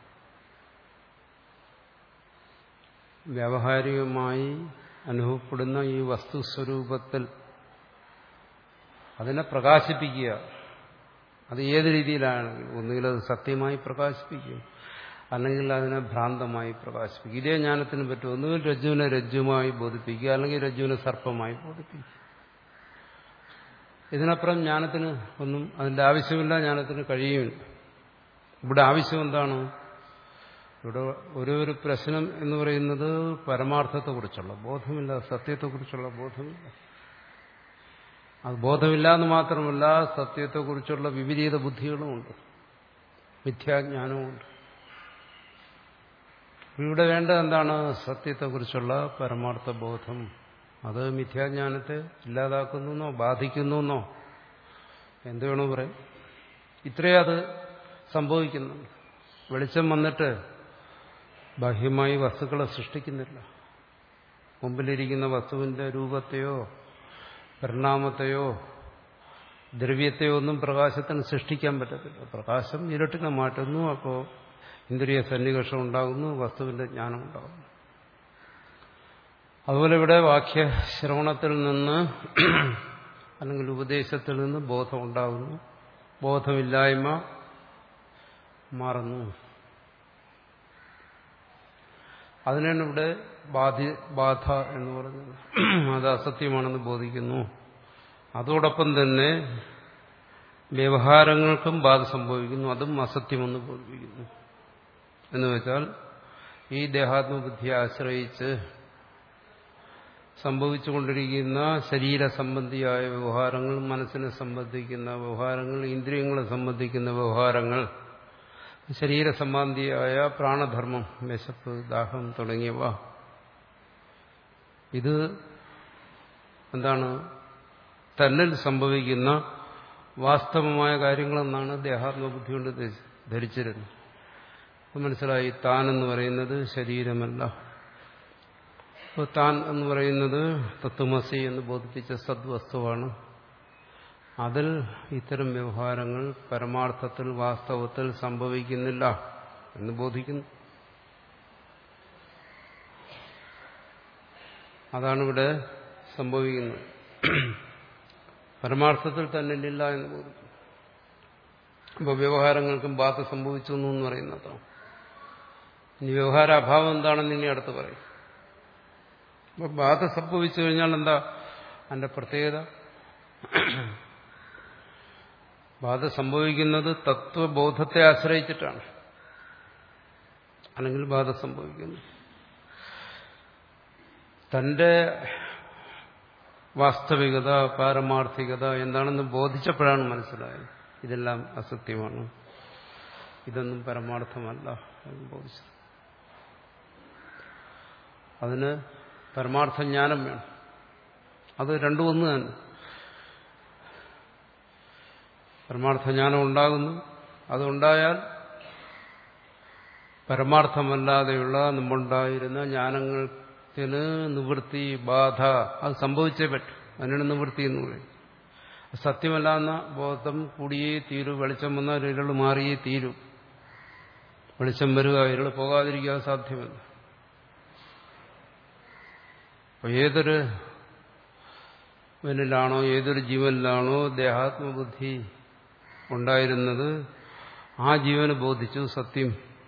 വ്യാവഹാരികമായി അനുഭവപ്പെടുന്ന ഈ വസ്തുസ്വരൂപത്തിൽ അതിനെ പ്രകാശിപ്പിക്കുക. അത് ഏത് രീതിയിലാണെങ്കിൽ ഒന്നുകിൽ അത് സത്യമായി പ്രകാശിപ്പിക്കും, അല്ലെങ്കിൽ അതിനെ ഭ്രാന്തമായി പ്രകാശിപ്പിക്കും. ഇതേ ജ്ഞാനത്തിന് പറ്റും. ഒന്നുകിൽ രജ്ജുവിനെ രജ്ജുമായി ബോധിപ്പിക്കുക, അല്ലെങ്കിൽ രജ്ജുവിനെ സർപ്പമായി ബോധിപ്പിക്കുക. ഇതിനപ്പുറം ജ്ഞാനത്തിന് ഒന്നും അതിന്റെ ആവശ്യമില്ല, ജ്ഞാനത്തിന് കഴിയുമില്ല. ഇവിടെ ആവശ്യം എന്താണ്? ഇവിടെ ഒരു ഒരു പ്രശ്നം എന്ന് പറയുന്നത് പരമാർത്ഥത്തെക്കുറിച്ചുള്ള ബോധമില്ല, സത്യത്തെക്കുറിച്ചുള്ള ബോധമില്ല. അത് ബോധമില്ല എന്ന് മാത്രമല്ല, സത്യത്തെക്കുറിച്ചുള്ള വിപരീത ബുദ്ധികളുമുണ്ട്, മിഥ്യാജ്ഞാനവുമുണ്ട്. ഇവിടെ വേണ്ടത് എന്താണ്? സത്യത്തെക്കുറിച്ചുള്ള പരമാർത്ഥ ബോധം. അത് മിഥ്യാജ്ഞാനത്തെ ഇല്ലാതാക്കുന്നെന്നോ ബാധിക്കുന്നെന്നോ എന്ത് വേണോ പറയും. ഇത്രയേ അത് സംഭവിക്കുന്നുണ്ട്. വെളിച്ചം വന്നിട്ട് ബാഹ്യമായി വസ്തുക്കളെ സൃഷ്ടിക്കുന്നില്ല. മുമ്പിലിരിക്കുന്ന വസ്തുവിന്റെ രൂപത്തെയോ പരിണാമത്തെയോ ദ്രവ്യത്തെയോ ഒന്നും പ്രകാശത്തിന് സൃഷ്ടിക്കാൻ പറ്റത്തില്ല. പ്രകാശം ഇരുട്ടിനെ മാറ്റുന്നു. അപ്പോൾ ഇന്ദ്രിയ സന്നിവേഷം ഉണ്ടാകുന്നു, വസ്തുവിന്റെ ജ്ഞാനം ഉണ്ടാകുന്നു. അതുപോലെ ഇവിടെ വാക്യ ശ്രവണത്തിൽ നിന്ന് അല്ലെങ്കിൽ ഉപദേശത്തിൽ നിന്ന് ബോധം ഉണ്ടാകുന്നു. ബോധമില്ലായ്മ മാറുന്നു. അതിനാണ് ഇവിടെ ബാധി ബാധ എന്ന് പറയുന്നത്. അത് അസത്യമാണെന്ന് ബോധിക്കുന്നു. അതോടൊപ്പം തന്നെ വ്യവഹാരങ്ങൾക്കും ബാധ സംഭവിക്കുന്നു. അതും അസത്യമെന്ന് ബോധിപ്പിക്കുന്നു. എന്ന് വെച്ചാൽ ഈ ദേഹാത്മബുദ്ധിയെ ആശ്രയിച്ച് സംഭവിച്ചുകൊണ്ടിരിക്കുന്ന ശരീര സംബന്ധിയായ വ്യവഹാരങ്ങൾ, മനസ്സിനെ സംബന്ധിക്കുന്ന വ്യവഹാരങ്ങൾ, ഇന്ദ്രിയങ്ങളെ സംബന്ധിക്കുന്ന വ്യവഹാരങ്ങൾ, ശരീര സംബന്ധിയായ പ്രാണധർമ്മം, വിശപ്പ്, ദാഹം തുടങ്ങിയവ, ഇത് എന്താണ്? തന്നിൽ സംഭവിക്കുന്ന വാസ്തവമായ കാര്യങ്ങളെന്നാണ് ദേഹാത്മബുദ്ധി കൊണ്ട് ധരിച്ചിരുന്നത്. അപ്പം മനസ്സിലായി, താൻ എന്ന് പറയുന്നത് ശരീരമല്ല. അപ്പോൾ താൻ എന്ന് പറയുന്നത് തത്വമസി എന്ന് ബോധിപ്പിച്ച സദ്വസ്തുവാണ്. അതിൽ ഇത്തരം വ്യവഹാരങ്ങൾ പരമാർത്ഥത്തിൽ വാസ്തവത്തിൽ സംഭവിക്കുന്നില്ല എന്ന് ബോധിക്കുന്നു. അതാണിവിടെ സംഭവിക്കുന്നത്. പരമാർത്ഥത്തിൽ തന്നെ ഇല്ല എന്ന് ബോധിക്കുന്നു. അപ്പോൾ വ്യവഹാരങ്ങൾക്കും ബാധ സംഭവിച്ചു എന്ന് പറയുന്നതാണ്. ഇനി വ്യവഹാരാഭാവം എന്താണെന്ന് ഇനി അടുത്ത് പറയും. അപ്പോൾ ബാധ സംഭവിച്ചു കഴിഞ്ഞാൽ എന്താ അതിന്റെ പ്രത്യേകത? ബാധ സംഭവിക്കുന്നത് തത്വബോധത്തെ ആശ്രയിച്ചിട്ടാണ്. അല്ലെങ്കിൽ ബാധ സംഭവിക്കുന്നു തന്റെ വാസ്തവികത, പാരമാർത്ഥികത എന്താണെന്ന് ബോധിച്ചപ്പോഴാണ് മനസ്സിലായത് ഇതെല്ലാം അസത്യമാണ്. ഇതൊന്നും പരമാർത്ഥമല്ല എന്ന് ബോധിച്ചു. അതിന് പരമാർത്ഥ ജ്ഞാനം വേണം. അത് രണ്ടും ഒന്ന് തന്നെ. പരമാർത്ഥ ജ്ഞാനം ഉണ്ടാകുന്നു. അതുണ്ടായാൽ പരമാർത്ഥമല്ലാതെയുള്ള മുമ്പുണ്ടായിരുന്ന ജ്ഞാനത്തിന് നിവൃത്തി, ബാധ അത് സംഭവിച്ചേ പറ്റും. അതിനാണ് നിവൃത്തി എന്ന് പറയും. സത്യമല്ലാന്ന ബോധം കൂടിയേ തീരൂ. വെളിച്ചം വന്നാൽ ഇരുൾ മാറിയേ തീരൂ. വെളിച്ചം വരിക, ഇരുൾ പോകാതിരിക്കാൻ സാധ്യമല്ല. അപ്പോൾ ഏതൊരു വനിലാണോ ഏതൊരു ജീവനിലാണോ ദേഹാത്മബുദ്ധി ഉണ്ടായിരുന്നത്, ആ ജീവന് ബോധിച്ചു സത്യം.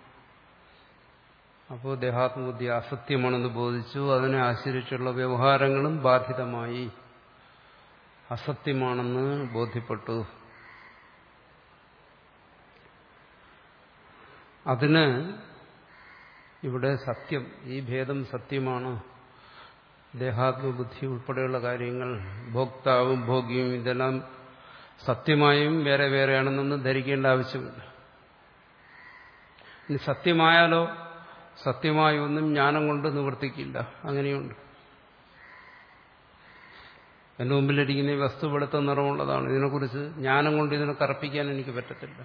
അപ്പോൾ ദേഹാത്മബുദ്ധി അസത്യമാണെന്ന് ബോധിച്ചു. അതിനെ ആശ്രയിച്ചുള്ള വ്യവഹാരങ്ങളും ബാധിതമായി അസത്യമാണെന്ന് ബോധ്യപ്പെട്ടു. അതിന് ഇവിടെ സത്യം, ഈ ഭേദം സത്യമാണ്. ദേഹാത്മബുദ്ധി ഉൾപ്പെടെയുള്ള കാര്യങ്ങൾ, ഭോക്താവും ഭോഗ്യവും ഇതെല്ലാം സത്യമായും വേറെ വേറെയാണെന്നൊന്നും ധരിക്കേണ്ട ആവശ്യമില്ല. ഇനി സത്യമായാലോ, സത്യമായ ഒന്നും ജ്ഞാനം കൊണ്ട് നിവർത്തിക്കില്ല. അങ്ങനെയുണ്ട്. എന്റെ മുമ്പിലിരിക്കുന്ന ഈ വസ്തു വെളുത്ത നിറമുള്ളതാണ്. ഇതിനെക്കുറിച്ച് ജ്ഞാനം കൊണ്ട് ഇതിനെ കറപ്പിക്കാൻ എനിക്ക് പറ്റത്തില്ല.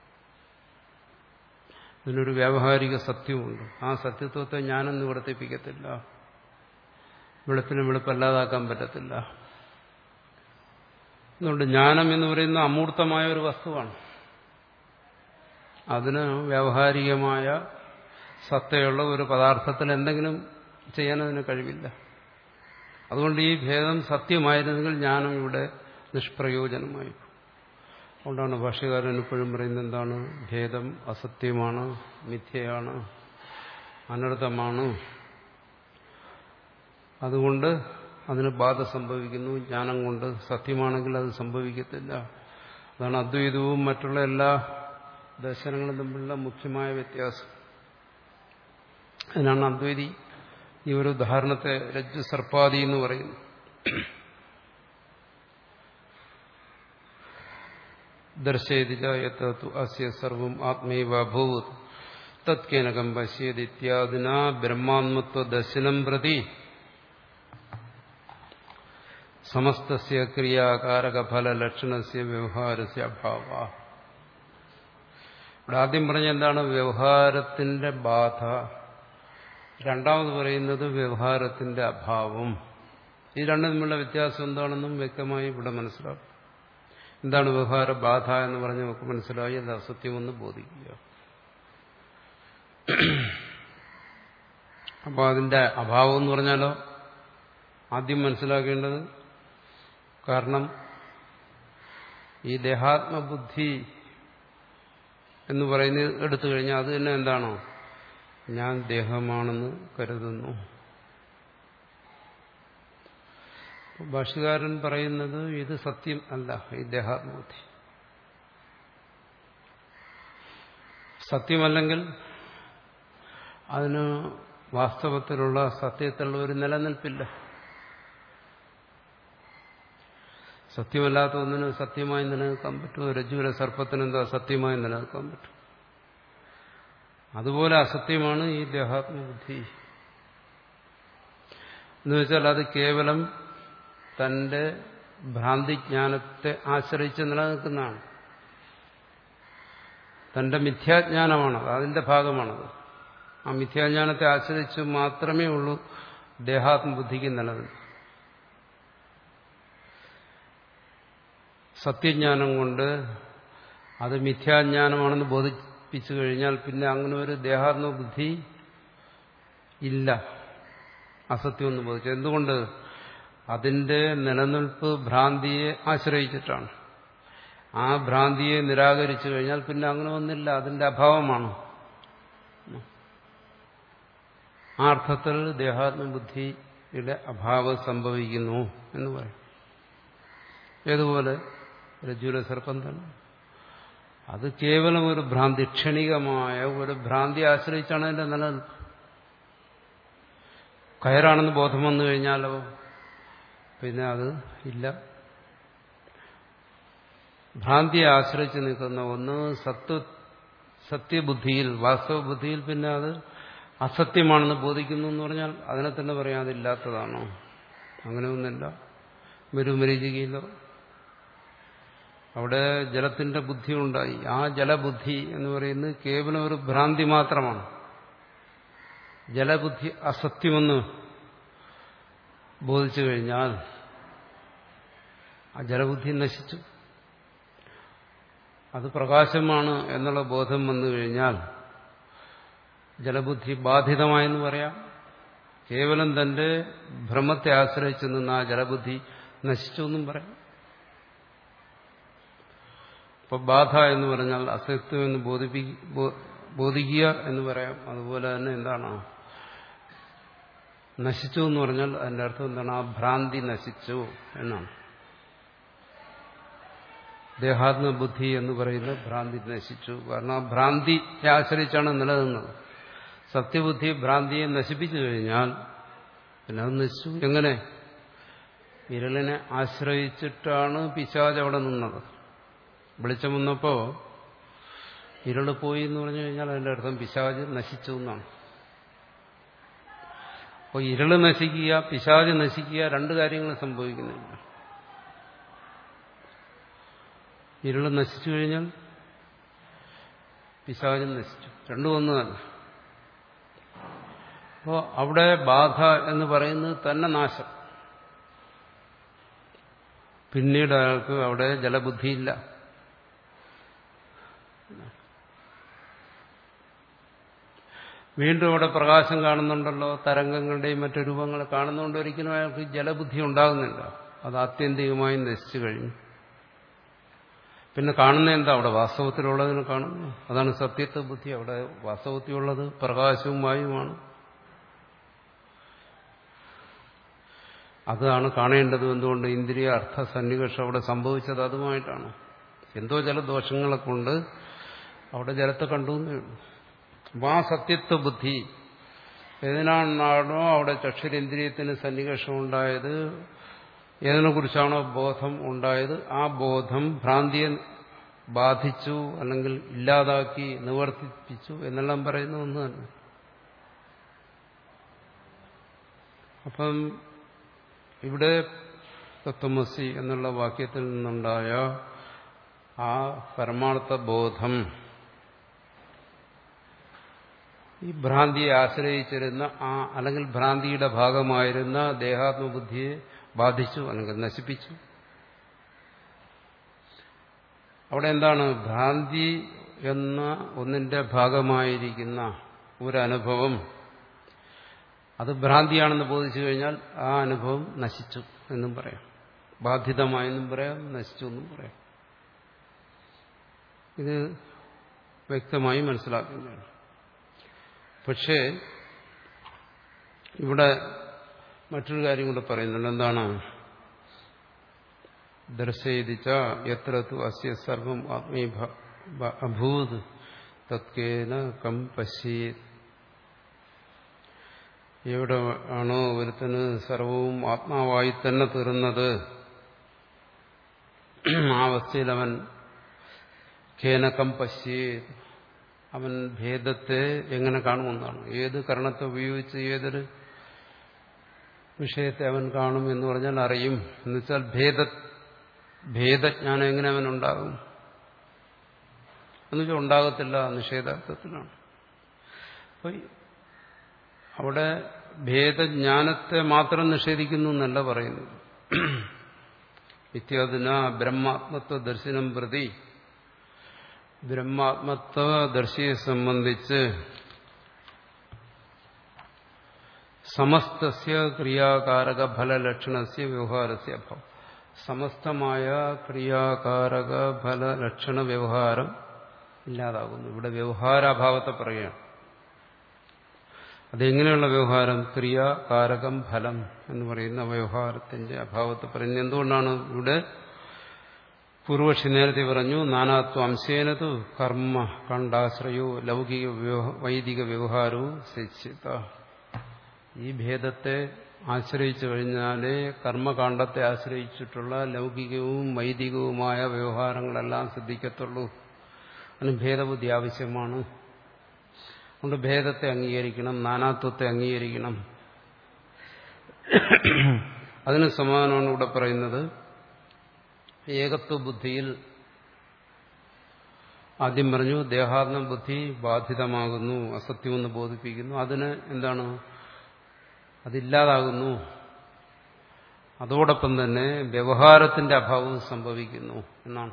ഇതിനൊരു വ്യാവഹാരിക സത്യമുണ്ട്. ആ സത്യത്വത്തെ ജ്ഞാനം നിവർത്തിപ്പിക്കത്തില്ല. വെളുപ്പിന് വെളുപ്പല്ലാതാക്കാൻ പറ്റത്തില്ല. അതുകൊണ്ട് ജ്ഞാനം എന്ന് പറയുന്ന അമൂർത്തമായ ഒരു വസ്തുവാണ്. അതിന് വ്യാവഹാരികമായ സത്തയുള്ള ഒരു പദാർത്ഥത്തിൽ എന്തെങ്കിലും ചെയ്യാൻ അതിന് കഴിവില്ല. അതുകൊണ്ട് ഈ ഭേദം സത്യമായിരുന്നെങ്കിൽ ജ്ഞാനം ഇവിടെ നിഷ്പ്രയോജനമായി. അതുകൊണ്ടാണ് ഭാഷ്യകാരൻ എപ്പോഴും പറയുന്നത് എന്താണ്, ഭേദം അസത്യമാണ്, മിഥ്യയാണ്, അനർത്ഥമാണ്. അതുകൊണ്ട് അതിന് ബാധ സംഭവിക്കുന്നു. ജ്ഞാനം കൊണ്ട് സത്യമാണെങ്കിൽ അത് സംഭവിക്കത്തില്ല. അതാണ് അദ്വൈതവും മറ്റുള്ള എല്ലാ ദർശനങ്ങളും തമ്മിലുള്ള മുഖ്യമായ വ്യത്യാസം. അതിനാണ് അദ്വൈതി ഈ ഒരു ഉദാഹരണത്തെ രജ്ജു സർപ്പാദി എന്ന് പറയുന്നു. ദർശയതി യത്തു അസ്യ സർവം ആത്മൈവഭൂത് തത്കേനകം പശ്യേത് ഇത്യാദിന ബ്രഹ്മാത്മത്വ ദർശനം പ്രതി സമസ്തസ്യ ക്രിയാകാരക ഫല ലക്ഷണസ്യ വ്യവഹാരസ്യ അഭാവ. ഇവിടെ ആദ്യം പറഞ്ഞ എന്താണ്, വ്യവഹാരത്തിന്റെ ബാധ. രണ്ടാമത് പറയുന്നത് വ്യവഹാരത്തിന്റെ അഭാവം. ഈ രണ്ടും തമ്മിലുള്ള വ്യത്യാസം എന്താണെന്നും വ്യക്തമായി ഇവിടെ മനസ്സിലാക്കും. എന്താണ് വ്യവഹാര ബാധ എന്ന് പറഞ്ഞ് നമുക്ക് മനസ്സിലായി. അത് അസത്യമെന്ന് ബോധിക്കുക. അപ്പോൾ അതിന്റെ അഭാവം എന്ന് പറഞ്ഞാലോ, ആദ്യം മനസ്സിലാക്കേണ്ടത്, കാരണം ഈ ദേഹാത്മബുദ്ധി എന്ന് പറയുന്നത് എടുത്തു കഴിഞ്ഞാൽ അത് തന്നെ എന്താണോ, ഞാൻ ദേഹമാണെന്ന് കരുതുന്നു. ഭാഷ്യകാരൻ പറയുന്നത് ഇത് സത്യം അല്ല. ഈ ദേഹാത്മബുദ്ധി സത്യമല്ലെങ്കിൽ അതിന് വാസ്തവത്തിലുള്ള സത്യത്തിലുള്ള ഒരു നിലനിൽപ്പില്ല. സത്യമല്ലാത്ത ഒന്നിന് സത്യമായി നിലനിൽക്കാൻ പറ്റുമോ? രജ്ജുവിലെ സർപ്പത്തിന് എന്താ സത്യമായി നിലനിൽക്കാൻ പറ്റും? അതുപോലെ അസത്യമാണ് ഈ ദേഹാത്മബുദ്ധി. എന്നുവെച്ചാൽ അത് കേവലം തന്റെ ഭ്രാന്തിജ്ഞാനത്തെ ആശ്രയിച്ച് നിലനിൽക്കുന്നതാണ്. തന്റെ മിഥ്യാജ്ഞാനമാണത്, അതിന്റെ ഭാഗമാണത്. ആ മിഥ്യാജ്ഞാനത്തെ ആശ്രയിച്ച് മാത്രമേ ഉള്ളൂ ദേഹാത്മബുദ്ധിക്ക് നിലനിൽപ്പ്. സത്യജ്ഞാനം കൊണ്ട് അത് മിഥ്യാജ്ഞാനമാണെന്ന് ബോധിപ്പിച്ചു കഴിഞ്ഞാൽ പിന്നെ അങ്ങനെ ഒരു ദേഹാത്മബുദ്ധി ഇല്ല. അസത്യമെന്ന് ബോധിച്ചു. എന്തുകൊണ്ട്? അതിന്റെ നിലനിൽപ്പ് ഭ്രാന്തിയെ ആശ്രയിച്ചിട്ടാണ്. ആ ഭ്രാന്തിയെ നിരാകരിച്ചു കഴിഞ്ഞാൽ പിന്നെ അങ്ങനെ ഒന്നില്ല, അതിന്റെ അഭാവമാണ്. ആ അർത്ഥത്തിൽ ദേഹാത്മബുദ്ധിയുടെ അഭാവം സംഭവിക്കുന്നു എന്ന് പറയും. ഏതുപോലെ രജ്ജുവിലെ സർപ്പം തന്നെ അത് കേവലം ഒരു ഭ്രാന്തി, ക്ഷണികമായ ഒരു ഭ്രാന്തി ആശ്രയിച്ചാണ് അതിന്റെ നിലനിൽപ്പ്. കയറാണെന്ന് ബോധം വന്നു കഴിഞ്ഞാലോ പിന്നെ അത് ഇല്ല. ഭ്രാന്തിയെ ആശ്രയിച്ച് നിൽക്കുന്ന ഒന്ന് സത്വ സത്യബുദ്ധിയിൽ വാസ്തവ ബുദ്ധിയിൽ പിന്നെ അത് അസത്യമാണെന്ന് ബോധിക്കുന്നു എന്ന് പറഞ്ഞാൽ അതിനെ തന്നെ പറയാം അതില്ലാത്തതാണോ? അങ്ങനെയൊന്നുമില്ല. മരുമരീചികയിലോ അവിടെ ജലത്തിന്റെ ബുദ്ധി ഉണ്ടായി. ആ ജലബുദ്ധി എന്ന് പറയുന്നത് കേവലം ഒരു ഭ്രാന്തി മാത്രമാണ്. ജലബുദ്ധി അസത്യമെന്ന് ബോധിച്ചു കഴിഞ്ഞാൽ ആ ജലബുദ്ധി നശിച്ചു. അത് പ്രകാശമാണ് എന്നുള്ള ബോധം വന്നു കഴിഞ്ഞാൽ ജലബുദ്ധി ബാധിതമായെന്ന് പറയാം. കേവലം തന്റെ ഭ്രമത്തെ ആശ്രയിച്ചു നിന്ന് ആ ജലബുദ്ധി നശിച്ചു എന്നും പറയാം. ഇപ്പൊ ബാധ എന്ന് പറഞ്ഞാൽ അസത്യം എന്ന് ബോധിപ്പി ബോധിക്കുക എന്ന് പറയാം. അതുപോലെ തന്നെ എന്താണ് നശിച്ചു എന്ന് പറഞ്ഞാൽ അതിന്റെ അർത്ഥം എന്താണ്? ആ ഭ്രാന്തി നശിച്ചു എന്നാണ്. ദേഹാത്മബുദ്ധി എന്ന് പറയുന്ന ഭ്രാന്തി നശിച്ചു. കാരണം ആ ഭ്രാന്തിയെ ആശ്രയിച്ചാണ് നിലനിന്നത്. സത്യബുദ്ധി ഭ്രാന്തിയെ നശിപ്പിച്ചു കഴിഞ്ഞാൽ പിന്നെ അത് നശിച്ചു. എങ്ങനെ? വിരലിനെ ആശ്രയിച്ചിട്ടാണ് പിശാച് അവിടെ നിന്നത്. വെളിച്ചം വന്നപ്പോ ഇരുള് പോയി എന്ന് പറഞ്ഞു കഴിഞ്ഞാൽ അതിന്റെ അർത്ഥം പിശാച് നശിച്ചു എന്നാണ്. അപ്പോൾ ഇരുള് നശിക്കുക, പിശാച് നശിക്കുക, രണ്ട് കാര്യങ്ങൾ സംഭവിക്കുന്നില്ല. ഇരുള് നശിച്ചു കഴിഞ്ഞാൽ പിശാച് നശിച്ചു, രണ്ടും ഒന്ന് തന്നെ. അപ്പോൾ അവിടെ ബാധ എന്ന് പറയുന്നത് തന്നെ നാശം. പിന്നീട് അയാൾക്ക് അവിടെ ജലബുദ്ധിയില്ല. വീണ്ടും അവിടെ പ്രകാശം കാണുന്നുണ്ടല്ലോ, തരംഗങ്ങളുടെയും മറ്റു രൂപങ്ങൾ കാണുന്നതുകൊണ്ട് ഒരിക്കലും അയാൾക്ക് ജലബുദ്ധി ഉണ്ടാകുന്നില്ല. അത് ആത്യന്തികമായി നശിച്ചു കഴിഞ്ഞു. പിന്നെ കാണുന്ന എന്താ? അവിടെ വാസ്തവത്തിലുള്ളതിന് കാണുന്നു. അതാണ് സത്യത്വ ബുദ്ധി. അവിടെ വാസ്തവത്തിലുള്ളത് പ്രകാശവും വായുവുമാണ്. അതാണ് കാണേണ്ടത്. എന്തുകൊണ്ട്? ഇന്ദ്രിയ അർത്ഥ സന്നിവേഷം അവിടെ സംഭവിച്ചത് അതുമായിട്ടാണ്. എന്തോ ചില ദോഷങ്ങളെ കൊണ്ട് അവിടെ ജലത്തെ കണ്ടു എന്നേ ഉള്ളൂ. അപ്പം ആ സത്യത്വ ബുദ്ധി ഏതിനാണോ അവിടെ ചക്ഷുരേന്ദ്രിയത്തിന് സന്നിവേഷം ഉണ്ടായത്, ഏതിനെ കുറിച്ചാണോ ബോധം ഉണ്ടായത്, ആ ബോധം ഭ്രാന്തിയെ ബാധിച്ചു അല്ലെങ്കിൽ ഇല്ലാതാക്കി നിവർത്തിപ്പിച്ചു എന്നെല്ലാം പറയുന്ന ഒന്ന് തന്നെ. അപ്പം ഇവിടെ തത്വമസി എന്നുള്ള വാക്യത്തിൽ നിന്നുണ്ടായ ആ പരമാർത്ഥ ബോധം ഈ ഭ്രാന്തിയെ ആശ്രയിച്ചിരുന്ന ആ അല്ലെങ്കിൽ ഭ്രാന്തിയുടെ ഭാഗമായിരുന്ന ദേഹാത്മബുദ്ധിയെ ബാധിച്ചു അല്ലെങ്കിൽ നശിപ്പിച്ചു. അവിടെ എന്താണ്? ഭ്രാന്തി എന്ന ഒന്നിന്റെ ഭാഗമായിരിക്കുന്ന ഒരനുഭവം അത് ഭ്രാന്തിയാണെന്ന് ബോധിച്ചു കഴിഞ്ഞാൽ ആ അനുഭവം നശിച്ചു എന്നും പറയാം, ബാധിതമായെന്നും പറയാം, നശിച്ചു എന്നും പറയാം. ഇത് വ്യക്തമായി മനസ്സിലാക്കുന്നതാണ്. പക്ഷേ ഇവിടെ മറ്റൊരു കാര്യം കൂടെ പറയുന്നുണ്ട്. എന്താണ്? ദർശയിച്ച എത്ര തു അസ്യ സർവം ആത്മീ അഭൂത് തത്കേന കം പശ്യേത്. എവിടെ ആണോ ഒരുത്തന് സർവവും ആത്മാവായി തന്നെ തീർന്നത്, ആ അവസ്ഥയിൽ അവൻ കേനകം പശ്യേത്, അവൻ ഭേദത്തെ എങ്ങനെ കാണുമെന്നാണ്. ഏത് കരണത്തെ ഉപയോഗിച്ച് ഏതൊരു വിഷയത്തെ അവൻ കാണും എന്ന് പറഞ്ഞാൽ അറിയും. എന്നുവെച്ചാൽ ഭേദ ഭേദജ്ഞാനം എങ്ങനെ അവനുണ്ടാകും എന്നുവെച്ചാൽ ഉണ്ടാകത്തില്ല, നിഷേധാർത്ഥത്തിലാണ്. അപ്പൊ അവിടെ ഭേദജ്ഞാനത്തെ മാത്രം നിഷേധിക്കുന്നു എന്നല്ല പറയുന്നത്. ഇത്യാദിന ബ്രഹ്മാത്മത്വ ദർശനം പ്രതി, ബ്രഹ്മാത്മത്വ ദർശിയെ സംബന്ധിച്ച് സമസ്തസ്യ ക്രിയാകാരക ഫലലക്ഷണസ്യ വ്യവഹാരസ്യ അഭാവം, സമസ്തമായ ക്രിയാകാരക ഫലലക്ഷണ വ്യവഹാരം ഇല്ലാതാകുന്നു. ഇവിടെ വ്യവഹാരാഭാവത്തെ പറയുകയാണ്. അതെങ്ങനെയുള്ള വ്യവഹാരം? ക്രിയാകാരകം ഫലം എന്ന് പറയുന്ന വ്യവഹാരത്തിന്റെ അഭാവത്തെ പറയുന്നത്. എന്തുകൊണ്ടാണ്? ഇവിടെ പൂർവക്ഷി നേരത്തെ പറഞ്ഞു നാനാത്വ അംശേനതു കർമ്മ കണ്ടാശ്രയോ ലൗകിക വൈദിക വ്യവഹാരവും ശിക്ഷിത. ഈ ഭേദത്തെ ആശ്രയിച്ചു കഴിഞ്ഞാലേ കർമ്മകാണ്ഡത്തെ ആശ്രയിച്ചിട്ടുള്ള ലൗകികവും വൈദികവുമായ വ്യവഹാരങ്ങളെല്ലാം സിദ്ധിക്കത്തുള്ളൂ. അതിന് ഭേദബുദ്ധി ആവശ്യമാണ്. അതുകൊണ്ട് ഭേദത്തെ അംഗീകരിക്കണം, നാനാത്വത്തെ അംഗീകരിക്കണം. അതിന് സമാനമാണ് ഇവിടെ പറയുന്നത്. ഏകത്വ ബുദ്ധിയിൽ ആദ്യം പറഞ്ഞു ദേഹാത്മബുദ്ധി ബാധിതമാകുന്നു, അസത്യമെന്ന് ബോധിപ്പിക്കുന്നു. അതിന് എന്താണ്, അതില്ലാതാകുന്നു. അതോടൊപ്പം തന്നെ വ്യവഹാരത്തിന്റെ അഭാവം സംഭവിക്കുന്നു എന്നാണ്.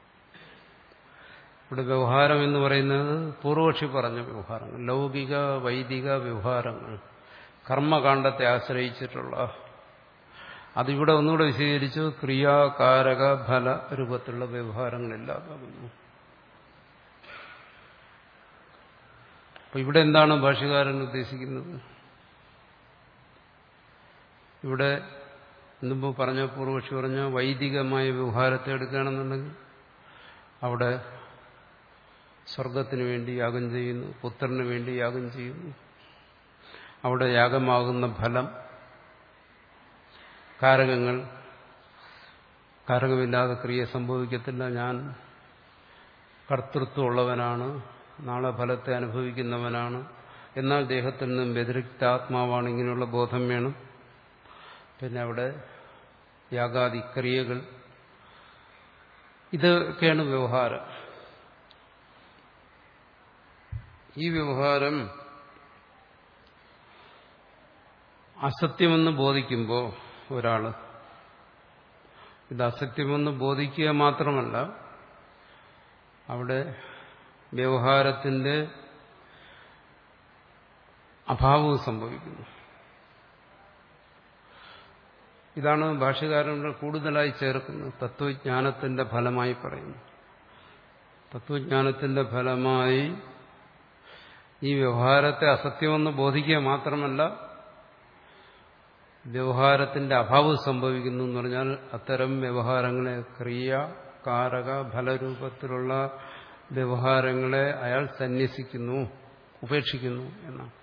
ഇവിടെ വ്യവഹാരം എന്ന് പറയുന്നത് പൂർവക്ഷി പറഞ്ഞ വ്യവഹാരങ്ങൾ, ലൗകിക വൈദിക വ്യവഹാരങ്ങൾ, കർമ്മകാണ്ഡത്തെ ആശ്രയിച്ചിട്ടുള്ള, അതിവിടെ ഒന്നുകൂടെ വിശദീകരിച്ചു, ക്രിയാകാരക ഫല രൂപത്തിലുള്ള വ്യവഹാരങ്ങളില്ലാതാകുന്നു. അപ്പൊ ഇവിടെ എന്താണ് ഭാഷ്യകാരൻ ഉദ്ദേശിക്കുന്നത്? ഇവിടെ മുമ്പ് പറഞ്ഞ പൂർവക്ഷി പറഞ്ഞ വൈദികമായ വ്യവഹാരത്തെ എടുക്കുകയാണെന്നുണ്ടെങ്കിൽ അവിടെ സ്വർഗത്തിന് വേണ്ടി യാഗം ചെയ്യുന്നു, പുത്രന് വേണ്ടി യാഗം ചെയ്യുന്നു. അവിടെ യാഗമാകുന്ന ഫലം കാരകങ്ങൾ, കാരകമില്ലാതെ ക്രിയ സംഭവിക്കത്തില്ല. ഞാൻ കർത്തൃത്വമുള്ളവനാണ്, നാളെ ഫലത്തെ അനുഭവിക്കുന്നവനാണ്, എന്നാൽ ദേഹത്തിൽ നിന്നും വ്യതിരിക്താത്മാവാണ്, ഇങ്ങനെയുള്ള ബോധം വേണം. പിന്നെ അവിടെ യാഗാദി ക്രിയകൾ, ഇതൊക്കെയാണ് വ്യവഹാരം. ഈ വ്യവഹാരം അസത്യമെന്ന് ബോധിക്കുമ്പോൾ ഒരാൾ ഇത് അസത്യമെന്ന് ബോധിക്കുക മാത്രമല്ല, അവിടെ വ്യവഹാരത്തിന്റെ അഭാവവും സംഭവിക്കുന്നു. ഇതാണ് ഭാഷ്യകാരൻ കൂടുതലായി ചേർക്കുന്നത്. തത്വജ്ഞാനത്തിന്റെ ഫലമായി പറയുന്നു. തത്വജ്ഞാനത്തിന്റെ ഫലമായി ഈ വ്യവഹാരത്തെ അസത്യമെന്ന് ബോധിക്കുക മാത്രമല്ല, വ്യവഹാരത്തിന്റെ അഭാവം സംഭവിക്കുന്നു എന്ന് പറഞ്ഞാൽ അത്തരം വ്യവഹാരങ്ങളെ, ക്രിയ കാരക ഫലരൂപത്തിലുള്ള വ്യവഹാരങ്ങളെ അയാൾ സന്യസിക്കുന്നു, ഉപേക്ഷിക്കുന്നു എന്നാണ്.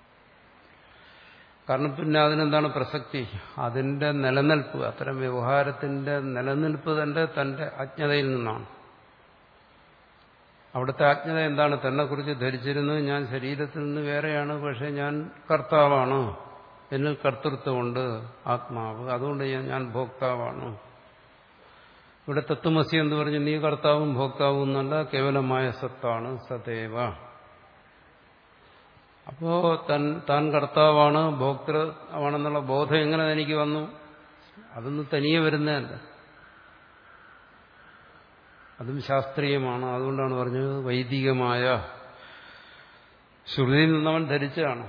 കാരണം പിന്നെ അതിനെന്താണ് പ്രസക്തി? അതിന്റെ നിലനിൽപ്പ്, അത്തരം വ്യവഹാരത്തിന്റെ നിലനിൽപ്പ് തന്നെ തന്റെ അജ്ഞതയിൽ നിന്നാണ്. അവിടുത്തെ അജ്ഞത എന്താണ്? തന്നെക്കുറിച്ച് ധരിച്ചിരുന്നത് ഞാൻ ശരീരത്തിൽ നിന്ന് വേറെയാണ്, പക്ഷെ ഞാൻ കർത്താവാണ്, എന്നിൽ കർത്തൃത്വമുണ്ട്, ആത്മാവ്, അതുകൊണ്ട് ഞാൻ ഞാൻ ഭോക്താവാണ്. ഇവിടെ തത്വമസി എന്ന് പറഞ്ഞ് നീ കർത്താവും ഭോക്താവും എന്നല്ല, കേവലമായ സത്താണ്, സദേവ. അപ്പോ തൻ താൻ കർത്താവാണ്, ഭോക്തൃവാണെന്നുള്ള ബോധം എങ്ങനെ തനിക്ക് വന്നു? അതൊന്നും തനിയെ വരുന്നതല്ല, അതും ശാസ്ത്രീയമാണ്. അതുകൊണ്ടാണ് പറഞ്ഞത് വൈദികമായ ശ്രുതിയിൽ നിന്നവൻ ധരിച്ചതാണ്.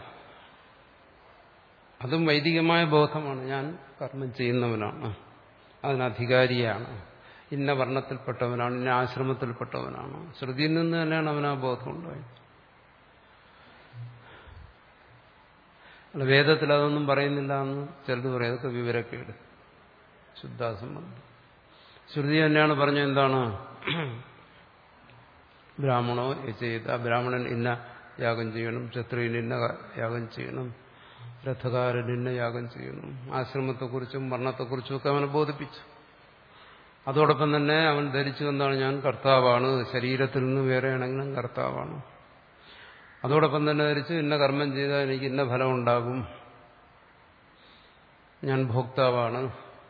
അതും വൈദികമായ ബോധമാണ്. ഞാൻ കർമ്മം ചെയ്യുന്നവനാണ്, അതിനധികാരിയാണ്, ഇന്ന വർണ്ണത്തിൽപ്പെട്ടവനാണ്, ഇന്ന ആശ്രമത്തിൽപ്പെട്ടവനാണ്. ശ്രുതിയിൽ നിന്ന് തന്നെയാണ് അവൻ ആ ബോധം ഉണ്ടായത്. അല്ല, വേദത്തിൽ അതൊന്നും പറയുന്നില്ല എന്ന് ചിലത് പറയും. അതൊക്കെ വിവരക്കേട്, ശുദ്ധാസംബന്ധം. ശ്രുതി തന്നെയാണ് പറഞ്ഞത്. എന്താണ്? ബ്രാഹ്മണോ ചെയ്ത ബ്രാഹ്മണൻ ഇന്ന യാഗം ചെയ്യണം, ക്ഷത്രിയൻ ഇന്ന യാഗം ചെയ്യണം, രഥകാരൻ ഇന്ന യാഗം ചെയ്യണം. ആശ്രമത്തെക്കുറിച്ചും വർണ്ണത്തെക്കുറിച്ചും ഒക്കെ അവനെ ബോധിപ്പിച്ചു. അതോടൊപ്പം തന്നെ അവൻ ധരിച്ചു എന്താണ്? ഞാൻ കർത്താവാണ്, ശരീരത്തിൽ നിന്ന് വേറെയാണെങ്കിലും കർത്താവാണ്. അതോടൊപ്പം തന്നെ ധരിച്ചു ഇന്ന കർമ്മം ചെയ്താൽ എനിക്ക് ഇന്ന ഫലം ഉണ്ടാകും, ഞാൻ ഭോക്താവാണ്.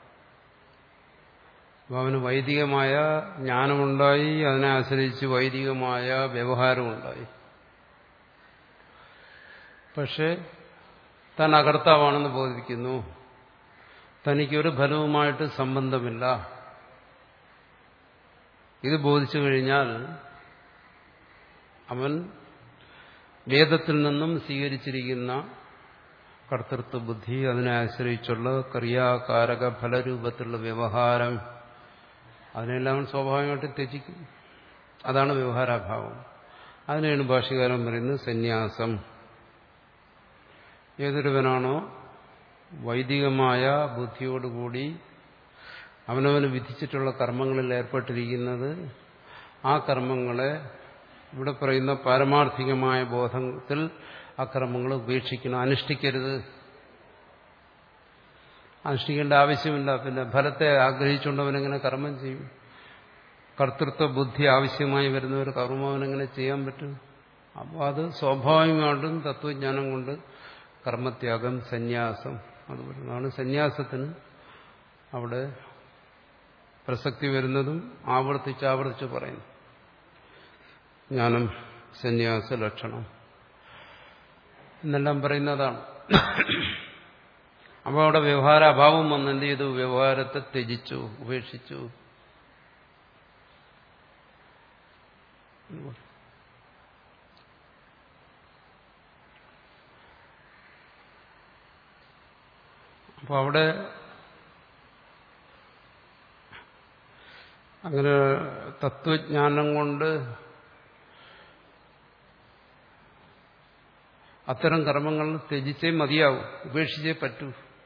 അപ്പം അവന് വൈദികമായ ജ്ഞാനമുണ്ടായി, അതിനെ ആശ്രയിച്ച് വൈദികമായ വ്യവഹാരമുണ്ടായി. പക്ഷെ താൻ അകർത്താവാണെന്ന് ബോധിപ്പിക്കുന്നു, തനിക്കൊരു ഫലവുമായിട്ട് സംബന്ധമില്ല. ഇത് ബോധിച്ചു കഴിഞ്ഞാൽ അവൻ വേദത്തിൽ നിന്നും സ്വീകരിച്ചിരിക്കുന്ന കർത്തൃത്വ ബുദ്ധി, അതിനെ ആശ്രയിച്ചുള്ള ക്രിയാകാരക ഫലരൂപത്തിലുള്ള വ്യവഹാരം, അതിനെല്ലാം അവൻ സ്വാഭാവികമായിട്ട് ത്യജിക്കും. അതാണ് വ്യവഹാരാഭാവം. അതിനെയാണ് ഭാഷ്യകാരൻ പറയുന്നത് സന്യാസം. ഏതൊരുവനാണോ വൈദികമായ ബുദ്ധിയോടുകൂടി അവനവന് വിധിച്ചിട്ടുള്ള കർമ്മങ്ങളിൽ ഏർപ്പെട്ടിരിക്കുന്നത്, ആ കർമ്മങ്ങളെ ഇവിടെ പറയുന്ന പാരമാർത്ഥികമായ ബോധത്തിൽ ആ കർമ്മങ്ങൾ ഉപേക്ഷിക്കണം, അനുഷ്ഠിക്കരുത്. അനുഷ്ഠിക്കേണ്ട ആവശ്യമില്ല. പിന്നെ ഫലത്തെ ആഗ്രഹിച്ചുകൊണ്ടവനെങ്ങനെ കർമ്മം ചെയ്യും? കർത്തൃത്വ ബുദ്ധി ആവശ്യമായി വരുന്ന ഒരു കർമ്മം അവനെങ്ങനെ ചെയ്യാൻ പറ്റും? അപ്പോൾ അത് സ്വാഭാവികമായിട്ടും തത്വജ്ഞാനം കൊണ്ട് കർമ്മത്യാഗം, സന്യാസം അത് വരുന്നതാണ്. സന്യാസത്തിന് അവിടെ പ്രസക്തി വരുന്നതും ആവർത്തിച്ച് ആവർത്തിച്ച് പറയുന്നു. ജ്ഞാനം, സന്യാസ ലക്ഷണം എന്നെല്ലാം പറയുന്നതാണ്. അപ്പോൾ അവിടെ വ്യവഹാര അഭാവം വന്ന് എന്ത് ചെയ്തു? വ്യവഹാരത്തെ ത്യജിച്ചു, ഉപേക്ഷിച്ചു. അപ്പോൾ അവിടെ അങ്ങനെ തത്വജ്ഞാനം കൊണ്ട് അത്തരം കർമ്മങ്ങൾ ത്യജിച്ചേ മതിയാവും, ഉപേക്ഷിച്ചേ പറ്റൂ.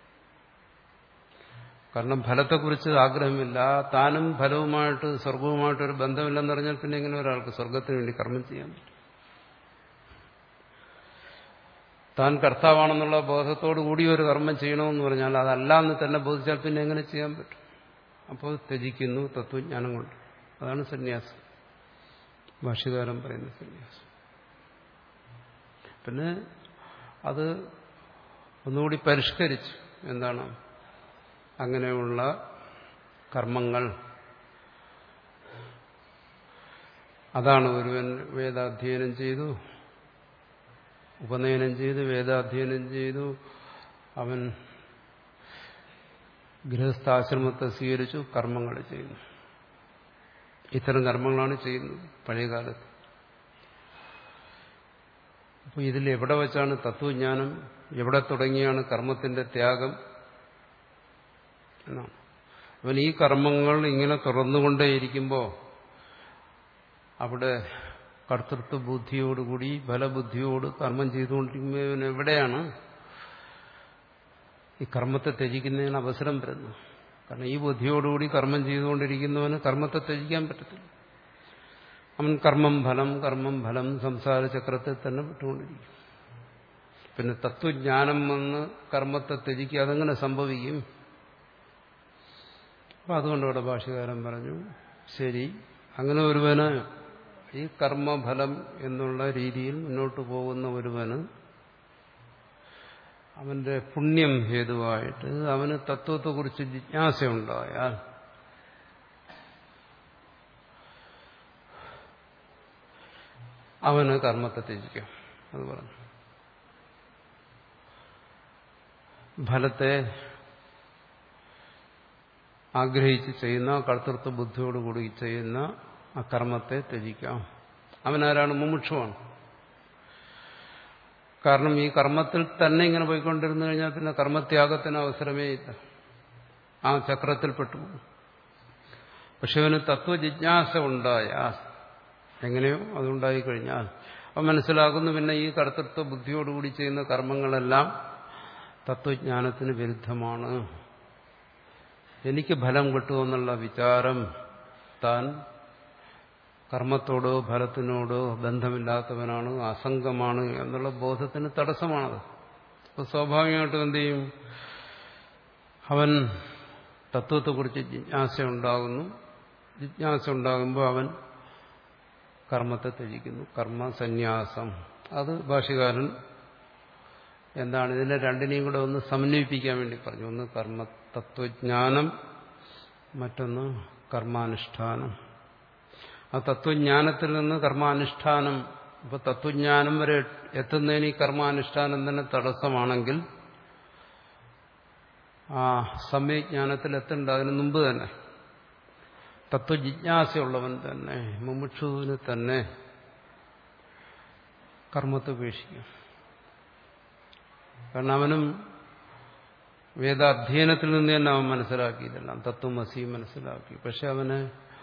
കാരണം ഫലത്തെക്കുറിച്ച് ആഗ്രഹമില്ല, താനും ഫലവുമായിട്ട് സ്വർഗവുമായിട്ടൊരു ബന്ധമില്ലെന്ന് പറഞ്ഞാൽ പിന്നെ എങ്ങനെ ഒരാൾക്ക് സ്വർഗത്തിന് വേണ്ടി കർമ്മം ചെയ്യാൻ പറ്റും? താൻ കർത്താവാണെന്നുള്ള ബോധത്തോടു കൂടി ഒരു കർമ്മം ചെയ്യണമെന്ന് പറഞ്ഞാൽ അതല്ല എന്ന് തന്നെ ബോധിച്ചാൽ പിന്നെ എങ്ങനെ ചെയ്യാൻ പറ്റും? അപ്പോൾ ത്യജിക്കുന്നു തത്വജ്ഞാനം കൊണ്ട്. അതാണ് സന്യാസം, ഭാഷ്യകാരൻ പറയുന്ന സന്യാസം. പിന്നെ അത് ഒന്നുകൂടി പരിഷ്കരിച്ചു. എന്താണ്? അങ്ങനെയുള്ള കർമ്മങ്ങൾ അതാണ് ഒരുവൻ വേദാധ്യയനം ചെയ്തു, ഉപനയനം ചെയ്തു, വേദാധ്യയനം ചെയ്തു, അവൻ ഗൃഹസ്ഥാശ്രമത്തെ സ്വീകരിച്ചു, കർമ്മങ്ങൾ ചെയ്യുന്നു. ഇത്തരം കർമ്മങ്ങളാണ് ചെയ്യുന്നത് പഴയകാലത്ത്. അപ്പോൾ ഇതിൽ എവിടെ വെച്ചാണ് തത്വജ്ഞാനം, എവിടെ തുടങ്ങിയാണ് കർമ്മത്തിന്റെ ത്യാഗം എന്നാണ്. അവൻ ഈ കർമ്മങ്ങൾ ഇങ്ങനെ തുറന്നുകൊണ്ടേയിരിക്കുമ്പോൾ അവിടെ കർത്തൃത്വ ബുദ്ധിയോടുകൂടി ഫലബുദ്ധിയോട് കർമ്മം ചെയ്തുകൊണ്ടിരിക്കുമ്പോൾ ഇവൻ എവിടെയാണ് ഈ കർമ്മത്തെ ത്യജിക്കുന്നതിന് അവസരം വരുന്നത്? കാരണം ഈ ബുദ്ധിയോടുകൂടി കർമ്മം ചെയ്തുകൊണ്ടിരിക്കുന്നവന് കർമ്മത്തെ ത്യജിക്കാൻ പറ്റത്തില്ല. അവൻ കർമ്മം ഫലം കർമ്മം ഫലം സംസാര ചക്രത്തിൽ തന്നെ വിട്ടുകൊണ്ടിരിക്കും. പിന്നെ തത്വജ്ഞാനം വന്ന് കർമ്മത്തെ ത്യജിക്കുക, അതെങ്ങനെ സംഭവിക്കും? അപ്പം അതുകൊണ്ട് ഇവിടെ ഭാഷ്യകാരൻ പറഞ്ഞു, ശരി, അങ്ങനെ ഒരുവന് ഈ കർമ്മഫലം എന്നുള്ള രീതിയിൽ മുന്നോട്ട് പോകുന്ന ഒരുവന് അവന്റെ പുണ്യം ഹേതുവായിട്ട് അവന് തത്വത്തെക്കുറിച്ച് ജിജ്ഞാസയുണ്ടായാൽ അവന് കർമ്മത്തെ ത്യജിക്കാം. അത് പറഞ്ഞു. ഫലത്തെ ആഗ്രഹിച്ച് ചെയ്യുന്ന കർത്തൃത്വ ബുദ്ധിയോടുകൂടി ചെയ്യുന്ന ആ കർമ്മത്തെ ത്യജിക്കാം. അവനാരാണ്? മുമുക്ഷുവാണ്. കാരണം ഈ കർമ്മത്തിൽ തന്നെ ഇങ്ങനെ പോയിക്കൊണ്ടിരുന്നു കഴിഞ്ഞാൽ പിന്നെ കർമ്മത്യാഗത്തിന് അവസരമേ ഇല്ല, ആ ചക്രത്തിൽ പെട്ടുപോകും. പക്ഷെ അവന് തത്വജിജ്ഞാസ ഉണ്ടായാൽ, എങ്ങനെയോ അതുണ്ടായിക്കഴിഞ്ഞാൽ അവൻ മനസ്സിലാക്കുന്നു പിന്നെ ഈ കർത്തൃത്വ ബുദ്ധിയോടുകൂടി ചെയ്യുന്ന കർമ്മങ്ങളെല്ലാം തത്വജ്ഞാനത്തിന് വിരുദ്ധമാണ്, എനിക്ക് ഫലം കിട്ടുമെന്നുള്ള വിചാരം താൻ കർമ്മത്തോടോ ഫലത്തിനോടോ ബന്ധമില്ലാത്തവനാണ്, അസംഗമാണ് എന്നുള്ള ബോധത്തിന് തടസ്സമാണത്. അപ്പോൾ സ്വാഭാവികമായിട്ടും എന്ത് ചെയ്യും? അവൻ തത്വത്തെക്കുറിച്ച് ജിജ്ഞാസ ഉണ്ടാകുന്നു. ജിജ്ഞാസ ഉണ്ടാകുമ്പോൾ അവൻ കർമ്മത്തെ ത്യജിക്കുന്നു. കർമ്മ സന്യാസം, അത് ഭാഷ്യകാരൻ എന്താണ് ഇതിനെ രണ്ടിനെയും കൂടെ ഒന്ന് സമന്വയിപ്പിക്കാൻ വേണ്ടി പറഞ്ഞു. ഒന്ന് കർമ്മ തത്വജ്ഞാനം, മറ്റൊന്ന് കർമാനുഷ്ഠാനം. ആ തത്വജ്ഞാനത്തിൽ നിന്ന് കർമാനുഷ്ഠാനം, ഇപ്പൊ തത്വജ്ഞാനം വരെ എത്തുന്നതിന് ഈ കർമാനുഷ്ഠാനം തന്നെ തടസ്സമാണെങ്കിൽ ആ സമ്യജ്ഞാനത്തിൽ എത്തേണ്ട അതിന് മുമ്പ് തന്നെ തത്വജിജ്ഞാസയുള്ളവൻ തന്നെ, മുമുക്ഷുവിന് തന്നെ കർമ്മത്തെ ഉപേക്ഷിക്കും. കാരണം അവനും വേദാധ്യയനത്തിൽ നിന്ന് തന്നെ അവൻ മനസ്സിലാക്കിയതെല്ലാം, തത്വമസി മനസ്സിലാക്കി. പക്ഷെ അവന്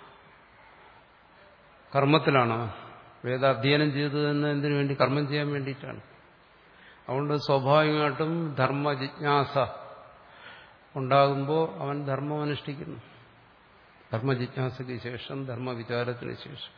കർമ്മത്തിലാണ്. വേദാധ്യയനം ചെയ്തതെന്ന് എന്തിനു വേണ്ടി? കർമ്മം ചെയ്യാൻ വേണ്ടിയിട്ടാണ്. അതുകൊണ്ട് സ്വാഭാവികമായിട്ടും ധർമ്മജിജ്ഞാസ ഉണ്ടാകുമ്പോൾ അവൻ ധർമ്മം അനുഷ്ഠിക്കുന്നു. ധർമ്മജിജ്ഞാസയ്ക്ക് ശേഷം, ധർമ്മവിചാരത്തിന് ശേഷം.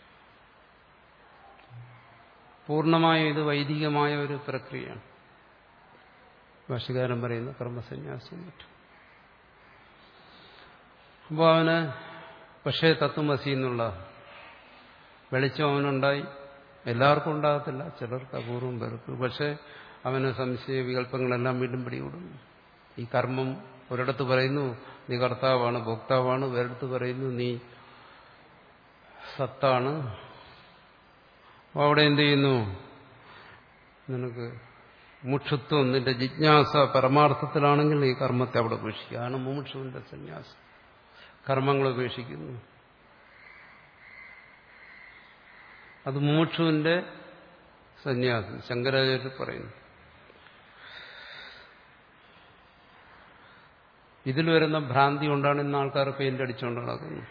പൂർണ്ണമായും ഇത് വൈദികമായ ഒരു പ്രക്രിയയാണ്. ഭാഷ്യകാരൻ പറയുന്ന കർമ്മസന്യാസം പറ്റും. അപ്പോൾ അവന് പക്ഷേ തത്വമസി എന്നുള്ള വെളിച്ചം അവനുണ്ടായി. എല്ലാവർക്കും ഉണ്ടാകത്തില്ല, ചിലർക്ക് അപൂർവം പേർക്ക്. പക്ഷെ അവന് സംശയ വികല്പങ്ങളെല്ലാം വീണ്ടും പിടികൂടുന്നു. ഈ കർമ്മം ഒരിടത്ത് പറയുന്നു നീ കർത്താവാണ് ഭോക്താവാണ്, വേറെടുത്ത് പറയുന്നു നീ സത്താണ്. അവിടെ എന്ത് ചെയ്യുന്നു? നിനക്ക് മുമുക്ഷുത്വം, നിന്റെ ജിജ്ഞാസ പരമാർത്ഥത്തിലാണെങ്കിൽ ഈ കർമ്മത്തെ അവിടെ ഉപേക്ഷിക്കുക. അതാണ് മുമുക്ഷുവിന്റെ സന്യാസം. കർമ്മങ്ങൾ ഉപേക്ഷിക്കുന്നു. അത് മുമുക്ഷുവിന്റെ സന്യാസം. ശങ്കരാചാര്യർ പറയുന്നു. ഇതിൽ വരുന്ന ഭ്രാന്തി കൊണ്ടാണ് ഇന്ന് ആൾക്കാർ പെയിന്റ് അടിച്ചുകൊണ്ട് നടക്കുന്നത്.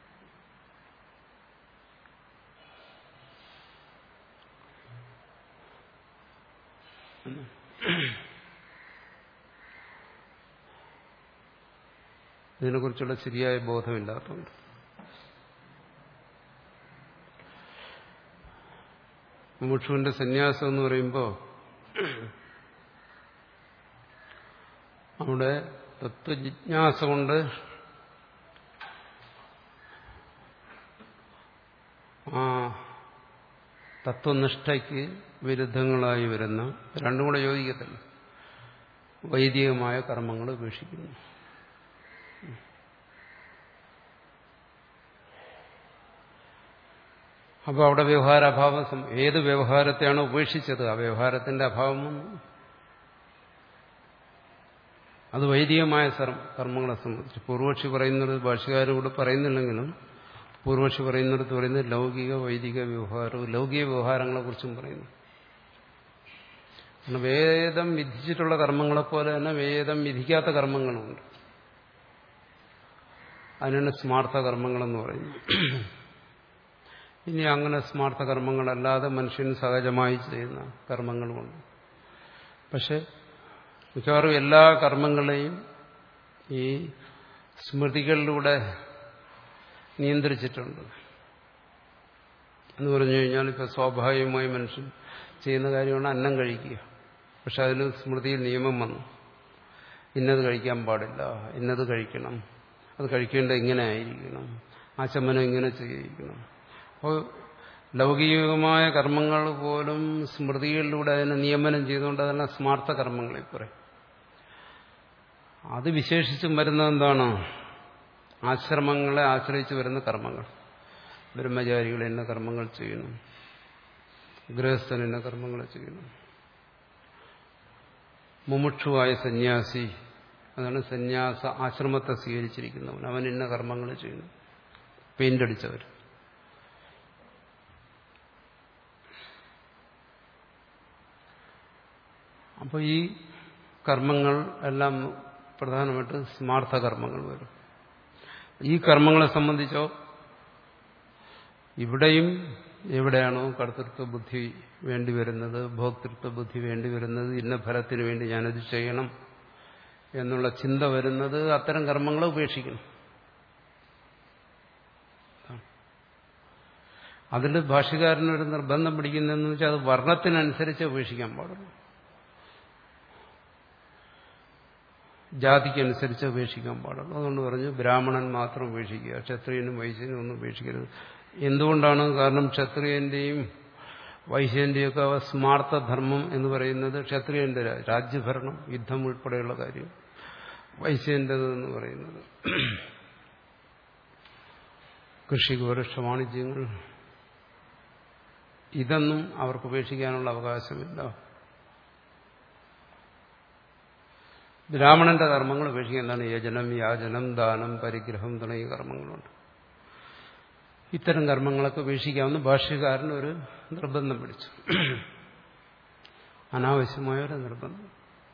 ഇതിനെക്കുറിച്ചുള്ള ശരിയായ ബോധമില്ലാത്തതുകൊണ്ട്. മുമുക്ഷുവിന്റെ സന്യാസം എന്ന് പറയുമ്പോൾ അവിടെ തത്വജിജ്ഞാസ കൊണ്ട് ആ തത്വനിഷ്ഠയ്ക്ക് വിരുദ്ധങ്ങളായി വരുന്ന, രണ്ടും കൂടെ യോജിക്കത്തില്ല, വൈദികമായ കർമ്മങ്ങൾ ഉപേക്ഷിക്കുന്നു. അപ്പോൾ അവിടെ വ്യവഹാരാഭാവം, ഏത് വ്യവഹാരത്തെയാണ് ഉപേക്ഷിച്ചത് ആ വ്യവഹാരത്തിന്റെ അഭാവം വന്നു. അത് വൈദികമായ കർമ്മങ്ങളെ സംബന്ധിച്ച് പൂർവക്ഷി പറയുന്നത് ഭാഷ്യകാരോട് പറയുന്നില്ലെങ്കിലും പൂർവക്ഷി പറയുന്നിടത്ത് പറയുന്നത് ലൗകിക വൈദിക വ്യവഹാരവും ലൗകിക വ്യവഹാരങ്ങളെ കുറിച്ചും പറയുന്നു. കാരണം വേദം വിധിച്ചിട്ടുള്ള കർമ്മങ്ങളെപ്പോലെ തന്നെ വേദം വിധിക്കാത്ത കർമ്മങ്ങളുമുണ്ട്. അതിനാണ് സ്മാർത്ഥ കർമ്മങ്ങളെന്ന് പറയുന്നത്. ഇനി അങ്ങനെ സ്മാർത്ഥ കർമ്മങ്ങളല്ലാതെ മനുഷ്യന് സഹജമായി ചെയ്യുന്ന കർമ്മങ്ങളുമുണ്ട്. പക്ഷെ മിക്കവാറും എല്ലാ കർമ്മങ്ങളെയും ഈ സ്മൃതികളിലൂടെ നിയന്ത്രിച്ചിട്ടുണ്ട് എന്ന് പറഞ്ഞു കഴിഞ്ഞാൽ, ഇപ്പം സ്വാഭാവികമായി മനുഷ്യൻ ചെയ്യുന്ന കാര്യമാണ് അന്നം കഴിക്കുക. പക്ഷെ അതിന് സ്മൃതിയിൽ നിയമം വന്നു, ഇന്നത് കഴിക്കാൻ പാടില്ല, ഇന്നത് കഴിക്കണം, അത് കഴിക്കേണ്ടത് ഇങ്ങനെ ആയിരിക്കണം, ആചമനം ഇങ്ങനെ ചെയ്യിക്കണം. അപ്പോൾ ലൗകികമായ കർമ്മങ്ങൾ പോലും സ്മൃതികളിലൂടെ അതിനെ നിയമനം ചെയ്തുകൊണ്ട് അതെല്ലാം സ്മാർത്ഥ കർമ്മങ്ങളെ പറയും. അത് വിശേഷിച്ചും വരുന്നത് എന്താണ്? ആശ്രമങ്ങളെ ആശ്രയിച്ച് വരുന്ന കർമ്മങ്ങൾ. ബ്രഹ്മചാരികൾ എന്ന കർമ്മങ്ങൾ ചെയ്യണം, ഗൃഹസ്ഥൻ എന്ന കർമ്മങ്ങൾ ചെയ്യണം. മുമുക്ഷുവായ സന്യാസി, അതാണ് സന്യാസ ആശ്രമത്തെ സ്വീകരിച്ചിരിക്കുന്നവൻ, അവൻ ഇന്ന കർമ്മങ്ങൾ ചെയ്യുന്നു. പെയിന്റ് അടിച്ചവർ. അപ്പോൾ ഈ കർമ്മങ്ങൾ എല്ലാം പ്രധാനമായിട്ട് സ്മാർത്ഥ കർമ്മങ്ങൾ വരും. ഈ കർമ്മങ്ങളെ സംബന്ധിച്ചോ ഇവിടെയും എവിടെയാണോ കർത്തൃത്വ ബുദ്ധി വേണ്ടിവരുന്നത്, ഭോക്തൃത്വ ബുദ്ധി വേണ്ടിവരുന്നത്, ഇന്ന ഫലത്തിന് വേണ്ടി ഞാനത് ചെയ്യണം എന്നുള്ള ചിന്ത വരുന്നത്, അത്തരം കർമ്മങ്ങളെ ഉപേക്ഷിക്കണം. അതിൽ ഭാഷ്യകാരനൊരു നിർബന്ധം പിടിക്കുന്നതെന്ന് വെച്ചാൽ അത് വർണ്ണത്തിനനുസരിച്ച് ഉപേക്ഷിക്കാൻ പാടുള്ളൂ, ജാതിക്കനുസരിച്ച് ഉപേക്ഷിക്കാൻ പാടുള്ളൂ. അതുകൊണ്ട് പറഞ്ഞു ബ്രാഹ്മണൻ മാത്രം ഉപേക്ഷിക്കുക, ക്ഷത്രിയനും വൈശ്യനും ഒന്നും ഉപേക്ഷിക്കരുത്. എന്തുകൊണ്ടാണ്? കാരണം ക്ഷത്രിയന്റെയും വൈശ്യന്റെയും ഒക്കെ സ്മാർത്ഥധർമ്മം എന്ന് പറയുന്നത് ക്ഷത്രിയന്റെ രാജ്യഭരണം, യുദ്ധം ഉൾപ്പെടെയുള്ള കാര്യം. വൈശ്യന്റേത് എന്ന് പറയുന്നത് കൃഷി, വൃക്ഷ വാണിജ്യങ്ങൾ, ഇതൊന്നും അവർക്ക് ഉപേക്ഷിക്കാനുള്ള അവകാശമില്ല. ബ്രാഹ്മണന്റെ കർമ്മങ്ങൾ ഉപേക്ഷിക്കാൻ എന്താണ്? യജനം, യാചനം, ദാനം, പരിഗ്രഹം തുടങ്ങിയ കർമ്മങ്ങളുണ്ട്. ഇത്തരം കർമ്മങ്ങളൊക്കെ ഉപേക്ഷിക്കാമെന്ന് ഭാഷ്യകാരൻ ഒരു നിർബന്ധം പിടിച്ചു, അനാവശ്യമായ ഒരു നിർബന്ധം.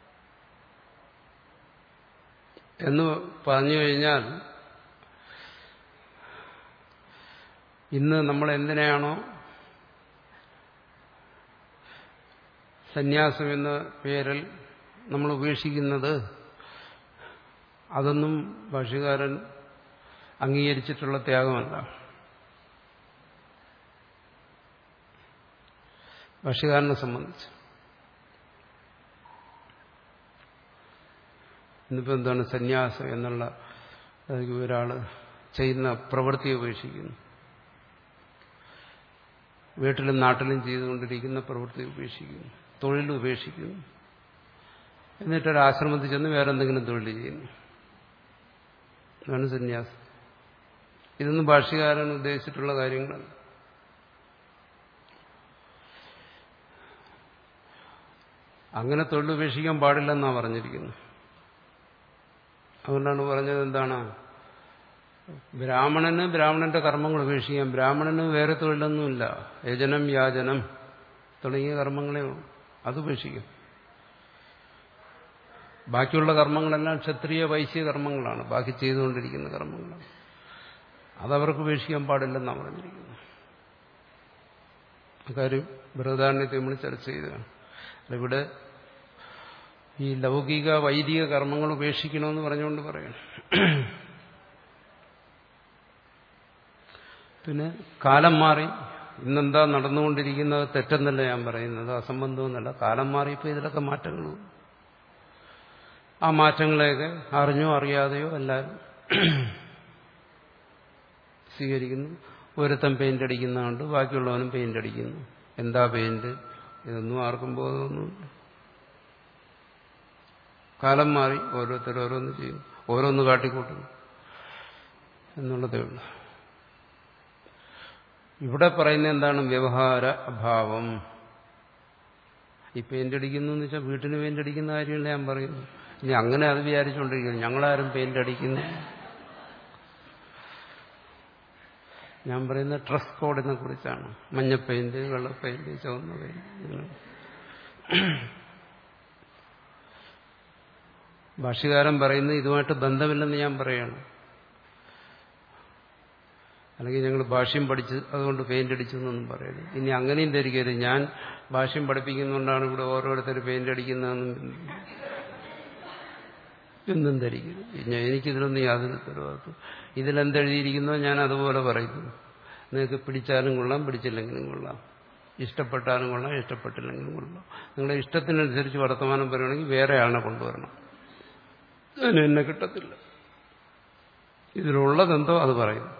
എന്ന് പറഞ്ഞു കഴിഞ്ഞാൽ ഇന്ന് നമ്മൾ എന്തിനാണോ സന്യാസം എന്ന പേരിൽ നമ്മൾ ഉപേക്ഷിക്കുന്നത്, അതൊന്നും ഭാഷ്യകാരൻ അംഗീകരിച്ചിട്ടുള്ള ത്യാഗമല്ല. ഭാഷ്യകാരനെ സംബന്ധിച്ച് ഇന്നിപ്പോൾ എന്താണ് സന്യാസം എന്നുള്ള, ഒരാൾ ചെയ്യുന്ന പ്രവൃത്തി ഉപേക്ഷിക്കുന്നു. വീട്ടിലും നാട്ടിലും ചെയ്തുകൊണ്ടിരിക്കുന്ന പ്രവൃത്തി ഉപേക്ഷിക്കുന്നു, തൊഴിൽ ഉപേക്ഷിക്കുന്നു. എന്നിട്ടൊരു ആശ്രമത്തിൽ ചെന്ന് വേറെ എന്തെങ്കിലും തൊഴിൽ ചെയ്യുന്നു. അതാണ് സന്യാസം. ഇതൊന്നും ഭാഷ്യകാരൻ ഉദ്ദേശിച്ചിട്ടുള്ള കാര്യങ്ങളല്ല. അങ്ങനെ തൊഴിൽ ഉപേക്ഷിക്കാൻ പാടില്ലെന്നാണ് പറഞ്ഞിരിക്കുന്നത്. അതുകൊണ്ടാണ് പറഞ്ഞത് എന്താണ്, ബ്രാഹ്മണന് ബ്രാഹ്മണന്റെ കർമ്മങ്ങൾ ഉപേക്ഷിക്കാം. ബ്രാഹ്മണന് വേറെ തൊഴിലൊന്നുമില്ല. യജനം യാചനം തുടങ്ങിയ കർമ്മങ്ങളെ അത് ഉപേക്ഷിക്കും. ബാക്കിയുള്ള കർമ്മങ്ങളെല്ലാം ക്ഷത്രിയ വൈശ്യ കർമ്മങ്ങളാണ്, ബാക്കി ചെയ്തുകൊണ്ടിരിക്കുന്ന കർമ്മങ്ങളാണ്. അതവർക്ക് ഉപേക്ഷിക്കാൻ പാടില്ലെന്നാണ് പറഞ്ഞിരിക്കുന്നത്. അക്കാര്യം ബൃഹദാരണ്യത്തെ നമ്മൾ ചർച്ച ചെയ്തതാണ്. ഇവിടെ ഈ ലൗകിക വൈദിക കർമ്മങ്ങൾ ഉപേക്ഷിക്കണമെന്ന് പറഞ്ഞുകൊണ്ട് പറയണം. പിന്നെ കാലം മാറി, ഇന്നെന്താ നടന്നുകൊണ്ടിരിക്കുന്നത് തെറ്റെന്നല്ല ഞാൻ പറയുന്നത്, അസംബന്ധമെന്നല്ല. കാലം മാറിയപ്പോൾ ഇതിലൊക്കെ മാറ്റങ്ങൾ, ആ മാറ്റങ്ങളെയൊക്കെ അറിഞ്ഞോ അറിയാതെയോ എല്ലാവരും സ്വീകരിക്കുന്നു. ഒരുത്തൻ പെയിന്റ് അടിക്കുന്നതുകൊണ്ട് ബാക്കിയുള്ളവനും പെയിന്റ് അടിക്കുന്നു. എന്താ പെയിന്റ്, ഇതൊന്നും ആർക്കും ബോധമൊന്നുമില്ല. കാലം മാറി, ഓരോരുത്തർ ഓരോന്ന് ചെയ്യുന്നു, ഓരോന്ന് കാട്ടിക്കൂട്ടുന്നു എന്നുള്ളതേ ഉള്ളൂ. ഇവിടെ പറയുന്ന എന്താണ്, വ്യവഹാര അഭാവം. ഈ പെയിന്റ് അടിക്കുന്നു എന്ന് വെച്ചാൽ വീട്ടിന് പെയിന്റ് അടിക്കുന്ന കാര്യമല്ല ഞാൻ പറയുന്നു. ഇനി അങ്ങനെ അത് വിചാരിച്ചുകൊണ്ടിരിക്കുന്നു ഞങ്ങളാരും പെയിന്റ് അടിക്കുന്നു. ഞാൻ പറയുന്ന ഡ്രസ് കോഡിനെ കുറിച്ചാണ്. മഞ്ഞ പെയിന്റ്, വെള്ള പെയിന്റ്, ചുവന്ന പെയിന്റ്. ഭാഷ്യകാരൻ പറയുന്നത് ഇതുമായിട്ട് ബന്ധമില്ലെന്ന് ഞാൻ പറയാണ്. അല്ലെങ്കിൽ ഞങ്ങൾ ഭാഷ്യം പഠിച്ച് അതുകൊണ്ട് പെയിന്റ് അടിച്ചു എന്നൊന്നും പറയരുത്. ഇനി അങ്ങനെയും ധരിക്കരുത് ഞാൻ ഭാഷ്യം പഠിപ്പിക്കുന്നതുകൊണ്ടാണ് ഇവിടെ ഓരോരുത്തർ പെയിന്റ് അടിക്കുന്നതെന്നും എന്നും ധരിക്കരുത്. എനിക്കിതിലൊന്നും യാതൊരു ഉത്തരവാദിത്വം. ഇതിലെന്തെഴുതിയിരിക്കുന്നോ ഞാൻ അതുപോലെ പറയുന്നു. നിങ്ങൾക്ക് പിടിച്ചാലും കൊള്ളാം, പിടിച്ചില്ലെങ്കിലും കൊള്ളാം, ഇഷ്ടപ്പെട്ടാലും കൊള്ളാം, ഇഷ്ടപ്പെട്ടില്ലെങ്കിലും കൊള്ളാം. നിങ്ങളുടെ ഇഷ്ടത്തിനനുസരിച്ച് വർത്തമാനം പറയുകയാണെങ്കിൽ വേറെ ആളിനെ കൊണ്ടുവരണം. അതിന് എന്നെ കിട്ടത്തില്ല. ഇതിലുള്ളതെന്തോ അത് പറയുന്നു.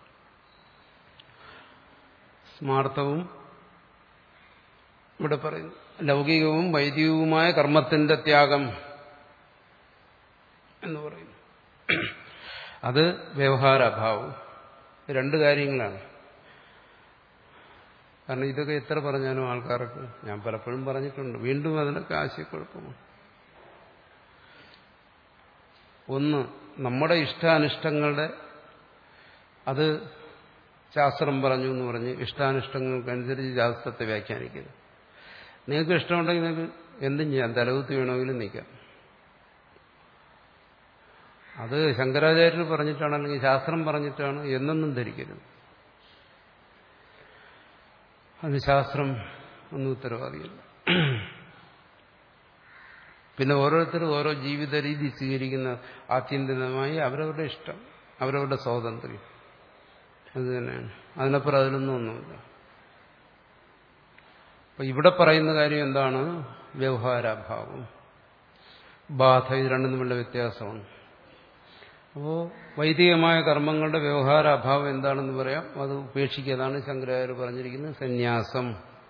സ്മാർത്ഥവും ഇവിടെ പറയുന്നു ലൗകികവും വൈദികവുമായ കർമ്മത്തിന്റെ ത്യാഗം എന്ന് പറയുന്നു. അത് വ്യവഹാരാഭാവം. രണ്ട് കാര്യങ്ങളാണ്. കാരണം ഇതൊക്കെ എത്ര പറഞ്ഞാലും ആൾക്കാർക്ക്, ഞാൻ പലപ്പോഴും പറഞ്ഞിട്ടുണ്ട്, വീണ്ടും അതിനൊക്കെ ആശയക്കുഴപ്പമാണ്. ഒന്ന്, നമ്മുടെ ഇഷ്ടാനിഷ്ടങ്ങളുടെ, അത് ശാസ്ത്രം പറഞ്ഞു എന്ന് പറഞ്ഞ് ഇഷ്ടാനിഷ്ടങ്ങൾക്കനുസരിച്ച് ശാസ്ത്രത്തെ വ്യാഖ്യാനിക്കരുത്. നിങ്ങൾക്ക് ഇഷ്ടമുണ്ടെങ്കിൽ നിങ്ങൾക്ക് എന്തും ചെയ്യാം, തലകുത്തി വേണമെങ്കിലും നിൽക്കാം. അത് ശങ്കരാചാര്യർ പറഞ്ഞിട്ടാണ് അല്ലെങ്കിൽ ശാസ്ത്രം പറഞ്ഞിട്ടാണ് എന്നൊന്നും ധരിക്കരുത്. അത് ശാസ്ത്രം ഒന്നും ഉത്തരവാദിയല്ല. പിന്നെ ഓരോരുത്തരും ഓരോ ജീവിത രീതി സ്വീകരിക്കുന്ന ആത്യന്തികമായി അവരവരുടെ ഇഷ്ടം, അവരവരുടെ സ്വാതന്ത്ര്യം, അത് തന്നെയാണ്. അതിനപ്പുറം അതിലൊന്നും ഒന്നുമില്ല. അപ്പൊ ഇവിടെ പറയുന്ന കാര്യം എന്താണ്? വ്യവഹാരാഭാവം, ബാധ, ഇത് രണ്ടും തമ്മിലുള്ള വ്യത്യാസമാണ്. അപ്പോൾ വൈദികമായ കർമ്മങ്ങളുടെ വ്യവഹാരാഭാവം എന്താണെന്ന് പറയാം, അത് ഉപേക്ഷിക്കുന്നതാണ് ശങ്കരാചാര്യർ പറഞ്ഞിരിക്കുന്നത് സന്യാസം.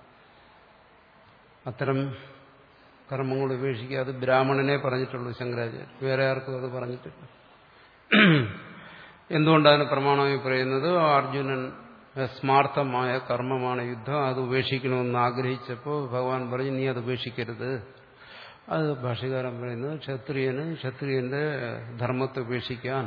അത്തരം കർമ്മങ്ങൾ ഉപേക്ഷിക്കുക. അത് ബ്രാഹ്മണനെ പറഞ്ഞിട്ടുള്ളൂ ശങ്കരാചാര്യർ, വേറെ ആർക്കും അത് പറഞ്ഞിട്ടില്ല. എന്തുകൊണ്ടാണ് പ്രമാണമായി പറയുന്നത്? അർജുനൻ സ്മാർത്ഥമായ കർമ്മമാണ് യുദ്ധം, അത് ഉപേക്ഷിക്കണമെന്ന് ആഗ്രഹിച്ചപ്പോൾ ഭഗവാൻ പറഞ്ഞു നീ അത് ഉപേക്ഷിക്കരുത്. അത് ഭാഷ്യകാരൻ പറയുന്നത് ക്ഷത്രിയന് ക്ഷത്രിയന്റെ ധർമ്മത്തെ ഉപേക്ഷിക്കാൻ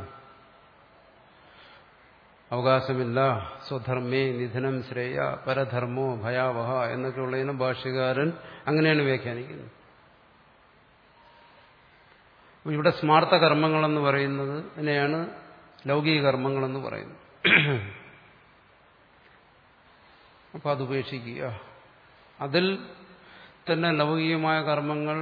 അവകാശമില്ല. സ്വധർമ്മേ നിധനം ശ്രേയ പരധർമ്മോ ഭയാവഹ എന്നൊക്കെ ഉള്ളതിന് ഭാഷ്യകാരൻ അങ്ങനെയാണ് വ്യാഖ്യാനിക്കുന്നത്. ഇവിടെ സ്മാർത്ഥ കർമ്മങ്ങളെന്ന് പറയുന്നത് ഇതിനെയാണ് ലൗകിക കർമ്മങ്ങളെന്ന് പറയുന്നത്. അപ്പൊ അത് ഉപേക്ഷിക്കുക. അതിൽ തന്നെ ലൗകികമായ കർമ്മങ്ങൾ,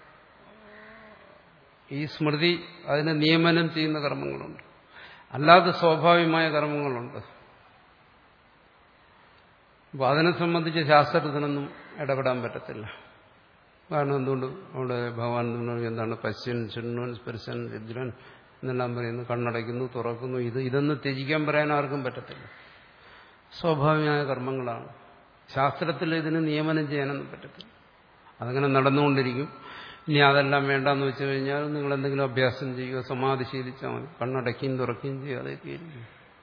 ഈ സ്മൃതി അതിനെ നിയമനം ചെയ്യുന്ന കർമ്മങ്ങളുണ്ട്, അല്ലാതെ സ്വാഭാവികമായ കർമ്മങ്ങളുണ്ട്. അപ്പോൾ അതിനെ സംബന്ധിച്ച് ശാസ്ത്രത്തിനൊന്നും ഇടപെടാൻ പറ്റത്തില്ല. കാരണം എന്തുകൊണ്ട് അവിടെ ഭഗവാൻ എന്താണ് പശ്യൻ ശൃണ്വൻ സ്പർശൻ രുദ്രൻ എന്നെല്ലാം പറയുന്നു. കണ്ണടയ്ക്കുന്നു, തുറക്കുന്നു. ഇത് ഇതൊന്നും ത്യജിക്കാൻ പറയാൻ ആർക്കും പറ്റത്തില്ല. സ്വാഭാവികമായ കർമ്മങ്ങളാണ്. ശാസ്ത്രത്തിൽ ഇതിന് നിയമനം ചെയ്യാനൊന്നും പറ്റത്തില്ല. അതങ്ങനെ നടന്നുകൊണ്ടിരിക്കും. ഇനി അതെല്ലാം വേണ്ടെന്ന് വെച്ച് കഴിഞ്ഞാൽ നിങ്ങൾ എന്തെങ്കിലും അഭ്യാസം ചെയ്യുക, സമാധി ശീലിച്ചാൽ മതി. കണ്ണടയ്ക്കുകയും തുറക്കുകയും ചെയ്യാതെ തീരും.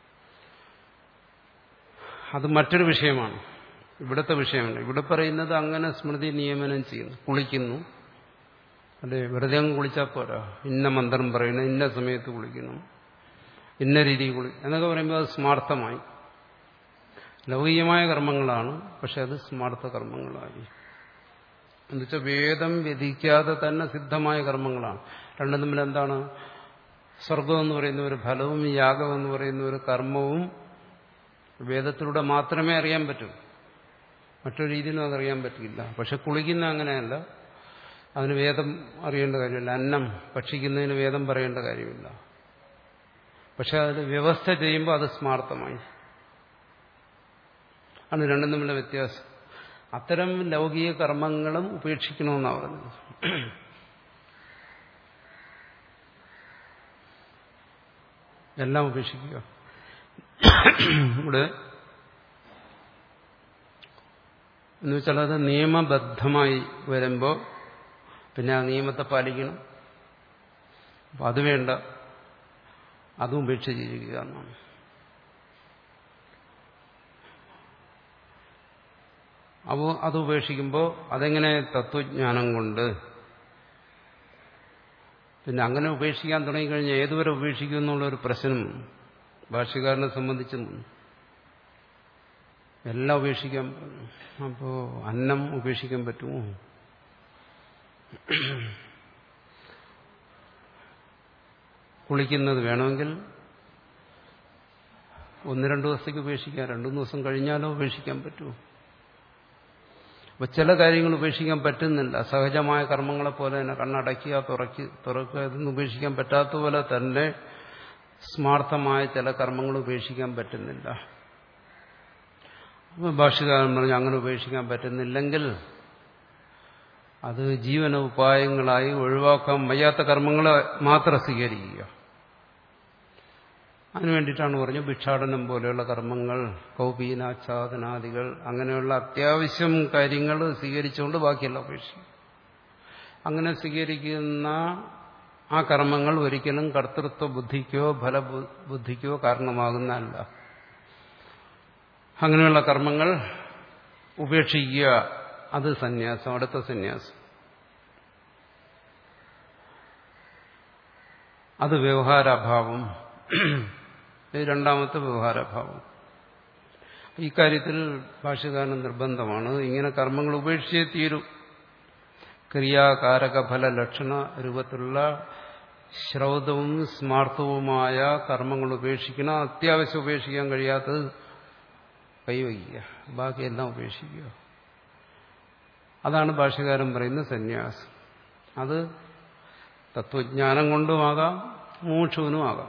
അത് മറ്റൊരു വിഷയമാണ്, ഇവിടുത്തെ വിഷയമാണ്. ഇവിടെ പറയുന്നത് അങ്ങനെ സ്മൃതി നിയമനം ചെയ്യുന്നു. കുളിക്കുന്നു, അല്ലെ വെറുതെ അങ്ങ് കുളിച്ചാൽ പോരാ. ഇന്ന മന്ത്രം പറയണം, ഇന്ന സമയത്ത് കുളിക്കണം, ഇന്ന രീതിയിൽ കുളി എന്നൊക്കെ പറയുമ്പോൾ അത് സ്മാർത്ഥമായി. ലൗകികമായ കർമ്മങ്ങളാണ്, പക്ഷെ അത് സ്മാർത്ഥ കർമ്മങ്ങളായി. എന്നുവെച്ചാൽ വേദം വിധിക്കാതെ തന്നെ സിദ്ധമായ കർമ്മങ്ങളാണ്. രണ്ടും തമ്മിൽ എന്താണ്? സ്വർഗം എന്ന് പറയുന്ന ഒരു ഫലവും യാഗം എന്ന് പറയുന്ന ഒരു കർമ്മവും വേദത്തിലൂടെ മാത്രമേ അറിയാൻ പറ്റൂ. മറ്റൊരു രീതിയിലും അതറിയാൻ പറ്റില്ല. പക്ഷെ കുളിക്കുന്ന അങ്ങനെയല്ല. അതിന് വേദം അറിയേണ്ട കാര്യമില്ല. അന്നം ഭക്ഷിക്കുന്നതിന് വേദം പറയേണ്ട കാര്യമില്ല. പക്ഷെ അതിൽ വ്യവസ്ഥ ചെയ്യുമ്പോൾ അത് സ്മാർത്ഥമായി. ആണ് രണ്ടും തമ്മിലുള്ള വ്യത്യാസം. അത്തരം ലൗകിക കർമ്മങ്ങളും ഉപേക്ഷിക്കണമെന്നാണ് പറഞ്ഞത്. എല്ലാം ഉപേക്ഷിക്കുക. ഇവിടെ എന്ന് വെച്ചാൽ അത് നിയമബദ്ധമായി വരുമ്പോൾ പിന്നെ ആ നിയമത്തെ പാലിക്കണം. അപ്പം അത് വേണ്ട, അതും ഉപേക്ഷിച്ചിരിക്കുക എന്നാണ്. അപ്പോൾ അത് ഉപേക്ഷിക്കുമ്പോൾ അതെങ്ങനെ? തത്വജ്ഞാനം കൊണ്ട്. പിന്നെ അങ്ങനെ ഉപേക്ഷിക്കാൻ തുടങ്ങിക്കഴിഞ്ഞാൽ ഏതുവരെ ഉപേക്ഷിക്കും എന്നുള്ളൊരു പ്രശ്നം ഭാഷ്യക്കാരനെ സംബന്ധിച്ചും. എല്ലാം ഉപേക്ഷിക്കാൻ പറഞ്ഞു. അപ്പോൾ അന്നം ഉപേക്ഷിക്കാൻ പറ്റുമോ? കുളിക്കുന്നത് വേണമെങ്കിൽ ഒന്ന് രണ്ടു ദിവസത്തേക്ക് ഉപേക്ഷിക്കാം. രണ്ടു മൂന്ന് ദിവസം കഴിഞ്ഞാലോ ഉപേക്ഷിക്കാൻ പറ്റുമോ? അപ്പൊ ചില കാര്യങ്ങൾ ഉപേക്ഷിക്കാൻ പറ്റുന്നില്ല. സഹജമായ കർമ്മങ്ങളെ പോലെ തന്നെ കണ്ണടയ്ക്കുക, തുറക്കുക തുറക്കുക ഇതൊന്നും ഉപേക്ഷിക്കാൻ പറ്റാത്ത പോലെ തന്നെ സ്മാർത്ഥമായ ചില കർമ്മങ്ങൾ ഉപേക്ഷിക്കാൻ പറ്റുന്നില്ല. അപ്പൊ ഭാഷ്യകാരൻ പറഞ്ഞു അങ്ങനെ ഉപേക്ഷിക്കാൻ പറ്റുന്നില്ലെങ്കിൽ അത് ജീവന ഉപായങ്ങളായി ഒഴിവാക്കാൻ വയ്യാത്ത കർമ്മങ്ങളെ മാത്രം സ്വീകരിക്കുക. അതിനുവേണ്ടിയിട്ടാണ് പറഞ്ഞു ഭിക്ഷാടനം പോലെയുള്ള കർമ്മങ്ങൾ, കൗപീനാച്ഛാദനാദികൾ, അങ്ങനെയുള്ള അത്യാവശ്യം കാര്യങ്ങൾ സ്വീകരിച്ചുകൊണ്ട് ബാക്കിയെല്ലാം ഉപേക്ഷിക്കും. അങ്ങനെ സ്വീകരിക്കുന്ന ആ കർമ്മങ്ങൾ ഒരിക്കലും കർത്തൃത്വ ബുദ്ധിക്കോ ഫലബുദ്ധിക്കോ കാരണമാകുന്നതല്ല. അങ്ങനെയുള്ള കർമ്മങ്ങൾ ഉപേക്ഷിക്കുക, അത് സന്യാസം. അടുത്ത സന്യാസം അത് വ്യവഹാരാഭാവം. രണ്ടാമത്തെ വ്യവഹാരഭാവം. ഇക്കാര്യത്തിൽ ഭാഷ്യകാരന് നിർബന്ധമാണ്. ഇങ്ങനെ കർമ്മങ്ങൾ ഉപേക്ഷിച്ചേ തീരൂ. ക്രിയാകാരക ഫല ലക്ഷണ രൂപത്തിലുള്ള ശ്രൗതവും സ്മാർത്ഥവുമായ കർമ്മങ്ങൾ ഉപേക്ഷിക്കണം. അത്യാവശ്യം ഉപേക്ഷിക്കാൻ കഴിയാത്തത് കൈവയ്ക്കുക, ബാക്കിയെല്ലാം ഉപേക്ഷിക്കുക. അതാണ് ഭാഷ്യകാരൻ പറയുന്ന സന്യാസം. അത് തത്വജ്ഞാനം കൊണ്ടുമാകാം, മോക്ഷവനുമാകാം.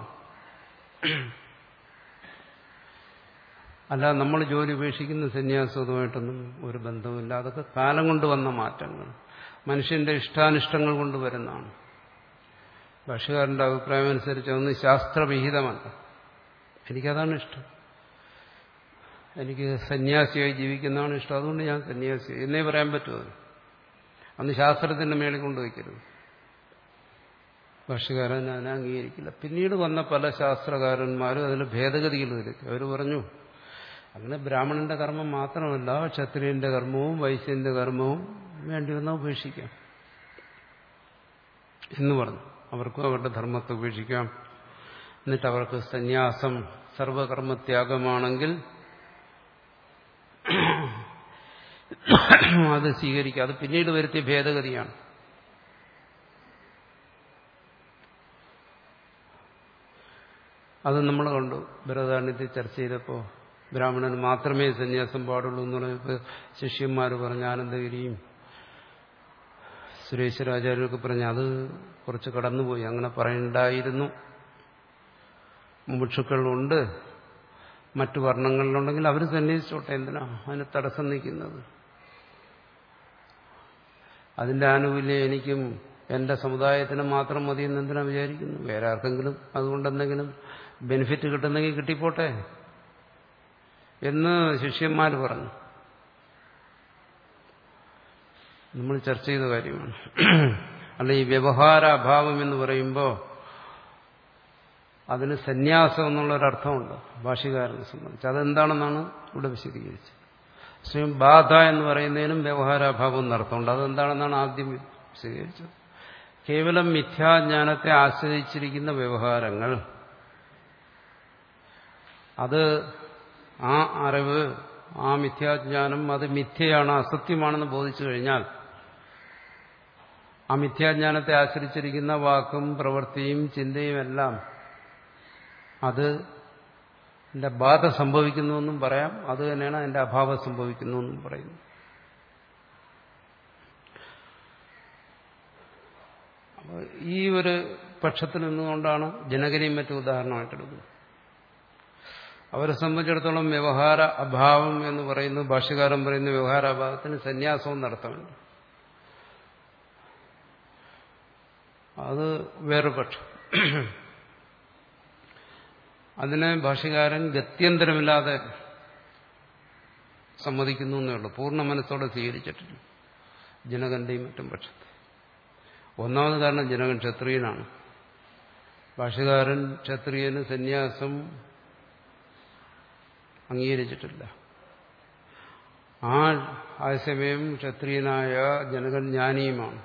അല്ല നമ്മൾ ജോലി ഉപേക്ഷിക്കുന്ന സന്യാസവുമായിട്ടൊന്നും ഒരു ബന്ധവുമില്ല. അതൊക്കെ കാലം കൊണ്ട് വന്ന മാറ്റങ്ങൾ, മനുഷ്യന്റെ ഇഷ്ടാനിഷ്ടങ്ങൾ കൊണ്ട് വരുന്നതാണ്. ഭാഷ്യകാരന്റെ അഭിപ്രായം അനുസരിച്ച് അതൊന്നും ശാസ്ത്രവിഹിതമല്ല. എനിക്കതാണ് ഇഷ്ടം. എനിക്ക് സന്യാസിയായി ജീവിക്കുന്നതാണ് ഇഷ്ടം, അതുകൊണ്ട് ഞാൻ സന്യാസിയായി എന്നേ പറയാൻ പറ്റുമോ? അന്ന് ശാസ്ത്രത്തിന്റെ മേളിൽ കൊണ്ടുവയ്ക്കരുത്. ഭാഷ്യകാരൻ അതിനെ അംഗീകരിക്കില്ല. പിന്നീട് വന്ന പല ശാസ്ത്രകാരന്മാരും അതിൽ ഭേദഗതികൾ വരുത്തി. അവർ പറഞ്ഞു അങ്ങനെ ബ്രാഹ്മണന്റെ കർമ്മം മാത്രമല്ല, ക്ഷത്രിയന്റെ കർമ്മവും വൈശ്യന്റെ കർമ്മവും വേണ്ടി വന്നാൽ ഉപേക്ഷിക്കാം എന്ന് പറഞ്ഞു. അവർക്കും അവരുടെ ധർമ്മത്തെ ഉപേക്ഷിക്കാം. എന്നിട്ട് അവർക്ക് സന്യാസം സർവകർമ്മത്യാഗമാണെങ്കിൽ അത് സ്വീകരിക്കുക. അത് പിന്നീട് വരുത്തിയ ഭേദഗതിയാണ്. അത് നമ്മൾ കണ്ടു. ബൃഹദാരണ്യത്തിൽ ചർച്ച ചെയ്തപ്പോൾ ബ്രാഹ്മണന് മാത്രമേ സന്യാസം പാടുള്ളൂ എന്ന് പറഞ്ഞപ്പോൾ ശിഷ്യന്മാർ പറഞ്ഞു, ആനന്ദഗിരിയും സുരേശ്വരാചാര്യരൊക്കെ പറഞ്ഞു അത് കുറച്ച് കടന്നുപോയി, അങ്ങനെ പറയണ്ടായിരുന്നു. മുമുക്ഷുക്കളുണ്ട്, മറ്റു വർണ്ണങ്ങളിലുണ്ടെങ്കിൽ അവർ സന്യസിച്ചോട്ടെ, എന്തിനാ അതിന് തടസ്സം നിൽക്കുന്നത്? അതിന്റെ ആനുകൂല്യം എനിക്കും എന്റെ സമുദായത്തിന് മാത്രം മതി എന്ന് എന്തിനാ വിചാരിക്കുന്നു? വേറെ ആർക്കെങ്കിലും അതുകൊണ്ട് എന്തെങ്കിലും ബെനിഫിറ്റ് കിട്ടുന്നെങ്കിൽ കിട്ടിപ്പോട്ടെ എന്ന് ശിഷ്യന്മാർ പറഞ്ഞു. നമ്മൾ ചർച്ച ചെയ്ത കാര്യമാണ്. അല്ല, ഈ വ്യവഹാര അഭാവം എന്ന് പറയുമ്പോൾ അതിന് സന്യാസം എന്നുള്ളൊരർത്ഥമുണ്ട് ഭാഷ്യകാരനെ സംബന്ധിച്ച്. അതെന്താണെന്നാണ് ഇവിടെ വിശദീകരിച്ചത്. സ്വയം ബാധ എന്ന് പറയുന്നതിനും വ്യവഹാരാഭാവം എന്നർത്ഥമുണ്ട്. അതെന്താണെന്നാണ് ആദ്യം വിശദീകരിച്ചത്. കേവലം മിഥ്യാജ്ഞാനത്തെ ആശ്രയിച്ചിരിക്കുന്ന വ്യവഹാരങ്ങൾ, അത് ആ അറിവ്, ആ മിഥ്യാജ്ഞാനം അത് മിഥ്യയാണ്, അസത്യമാണെന്ന് ബോധിച്ചു കഴിഞ്ഞാൽ ആ മിഥ്യാജ്ഞാനത്തെ ആശ്രയിച്ചിരിക്കുന്ന വാക്കും പ്രവൃത്തിയും ചിന്തയും എല്ലാം അത് എന്റെ ബാധ സംഭവിക്കുന്നുവെന്നും പറയാം. അത് തന്നെയാണ് എന്റെ അഭാവം സംഭവിക്കുന്നുവെന്നും പറയുന്നു. അപ്പോൾ ഈ ഒരു പക്ഷത്തിൽ നിന്നുകൊണ്ടാണ് ജനകനെയും മറ്റു ഉദാഹരണമായിട്ടെടുക്കുന്നത്. അവരെ സംബന്ധിച്ചിടത്തോളം വ്യവഹാര അഭാവം എന്ന് പറയുന്നത്, ഭാഷ്യകാരൻ പറയുന്ന വ്യവഹാര അഭാവത്തിന് സന്യാസവും നടത്തമുണ്ട്. അത് വേറെ പക്ഷം. അതിനെ ഭാഷ്യകാരൻ ഗത്യന്തരമില്ലാതെ സമ്മതിക്കുന്നു എന്നേ ഉള്ളൂ. പൂർണ്ണ മനസ്സോടെ സ്വീകരിച്ചിട്ടില്ല ജനകന്റെയും മറ്റും പക്ഷത്തെ. ഒന്നാമത് കാരണം ജനകൻ ക്ഷത്രിയനാണ്. ഭാഷ്യകാരൻ ക്ഷത്രിയന് സന്യാസം അംഗീകരിച്ചിട്ടില്ല. ആ ആശയമയം ക്ഷത്രിയനായ ജനകൻ ജ്ഞാനിയുമാണ്.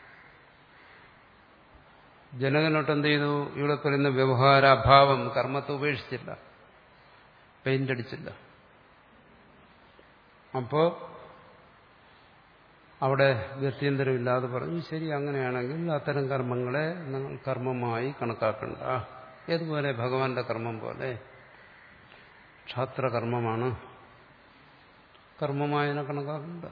ജനകനോട്ട് എന്ത് ചെയ്തു? ഇവിടെ പറയുന്ന വ്യവഹാരാഭാവം, കർമ്മത്തെ ഉപേക്ഷിച്ചില്ല, പെയിന്റ് അടിച്ചില്ല. അപ്പോ അവിടെ ഗത്യന്തരമില്ലാതെ പറഞ്ഞു, ശരി, അങ്ങനെയാണെങ്കിൽ അത്തരം കർമ്മങ്ങളെ നിങ്ങൾ കർമ്മമായി കണക്കാക്കണ്ട. ഏതുപോലെ ഭഗവാന്റെ കർമ്മം പോലെ ക്ഷാത്രകർമ്മമാണ്, കർമ്മമായതിനെ കണക്കാക്കണ്ട.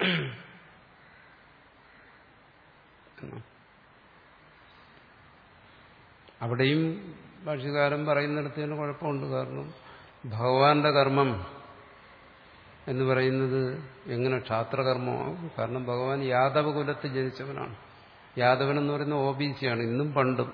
അവിടെയും ഭാഷ്യകാരൻ പറയുന്നിടത്ത് തന്നെ കുഴപ്പമുണ്ട്. കാരണം ഭഗവാന്റെ കർമ്മം എന്ന് പറയുന്നത് എങ്ങനെ ക്ഷാത്രകർമ്മമാകും? കാരണം ഭഗവാൻ യാദവ കുലത്തിൽ ജനിച്ചവനാണ്. യാദവൻ എന്ന് പറയുന്ന ഒ ബി സി ആണ്, ഇന്നും പണ്ടും.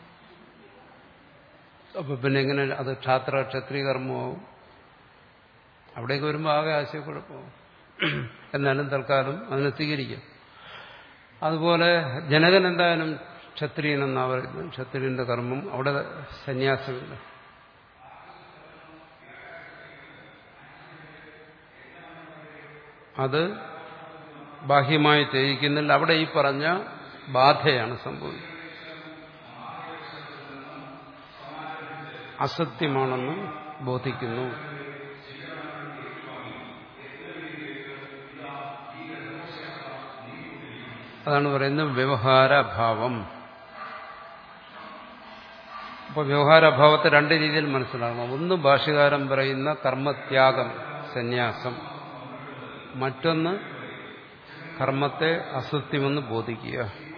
അപ്പൊ പിന്നെ എങ്ങനെ അത് ക്ഷാത്ര ക്ഷത്രിയ കർമ്മമാവും? അവിടേക്ക് വരുമ്പോൾ ആകെ ആശയക്കുഴപ്പമാവും. എന്നാലും തൽക്കാലം അതിനെ സ്വീകരിക്കാം. അതുപോലെ ജനകൻ എന്തായാലും ക്ഷത്രിയനെന്നാ പറയുന്നത്. ക്ഷത്രിയന്റെ കർമ്മം, അവിടെ സന്യാസമില്ല. അത് ബാഹ്യമായി ത്യജിക്കുന്നില്ല. അവിടെ ഈ പറഞ്ഞ ബാധയാണ് സംഭവിക്കുന്നത്. അസത്യമാണെന്ന് ബോധിക്കുന്നു. അതാണ് പറയുന്നത് വ്യവഹാരഭാവം. അപ്പോൾ വ്യവഹാരഭാവത്തെ രണ്ട് രീതിയിൽ മനസ്സിലാക്കണം. ഒന്ന് ഭാഷ്യകാരൻ പറയുന്ന കർമ്മത്യാഗം, സന്യാസം. മറ്റൊന്ന് കർമ്മത്തെ അസത്യമെന്ന് ബോധിക്കുക.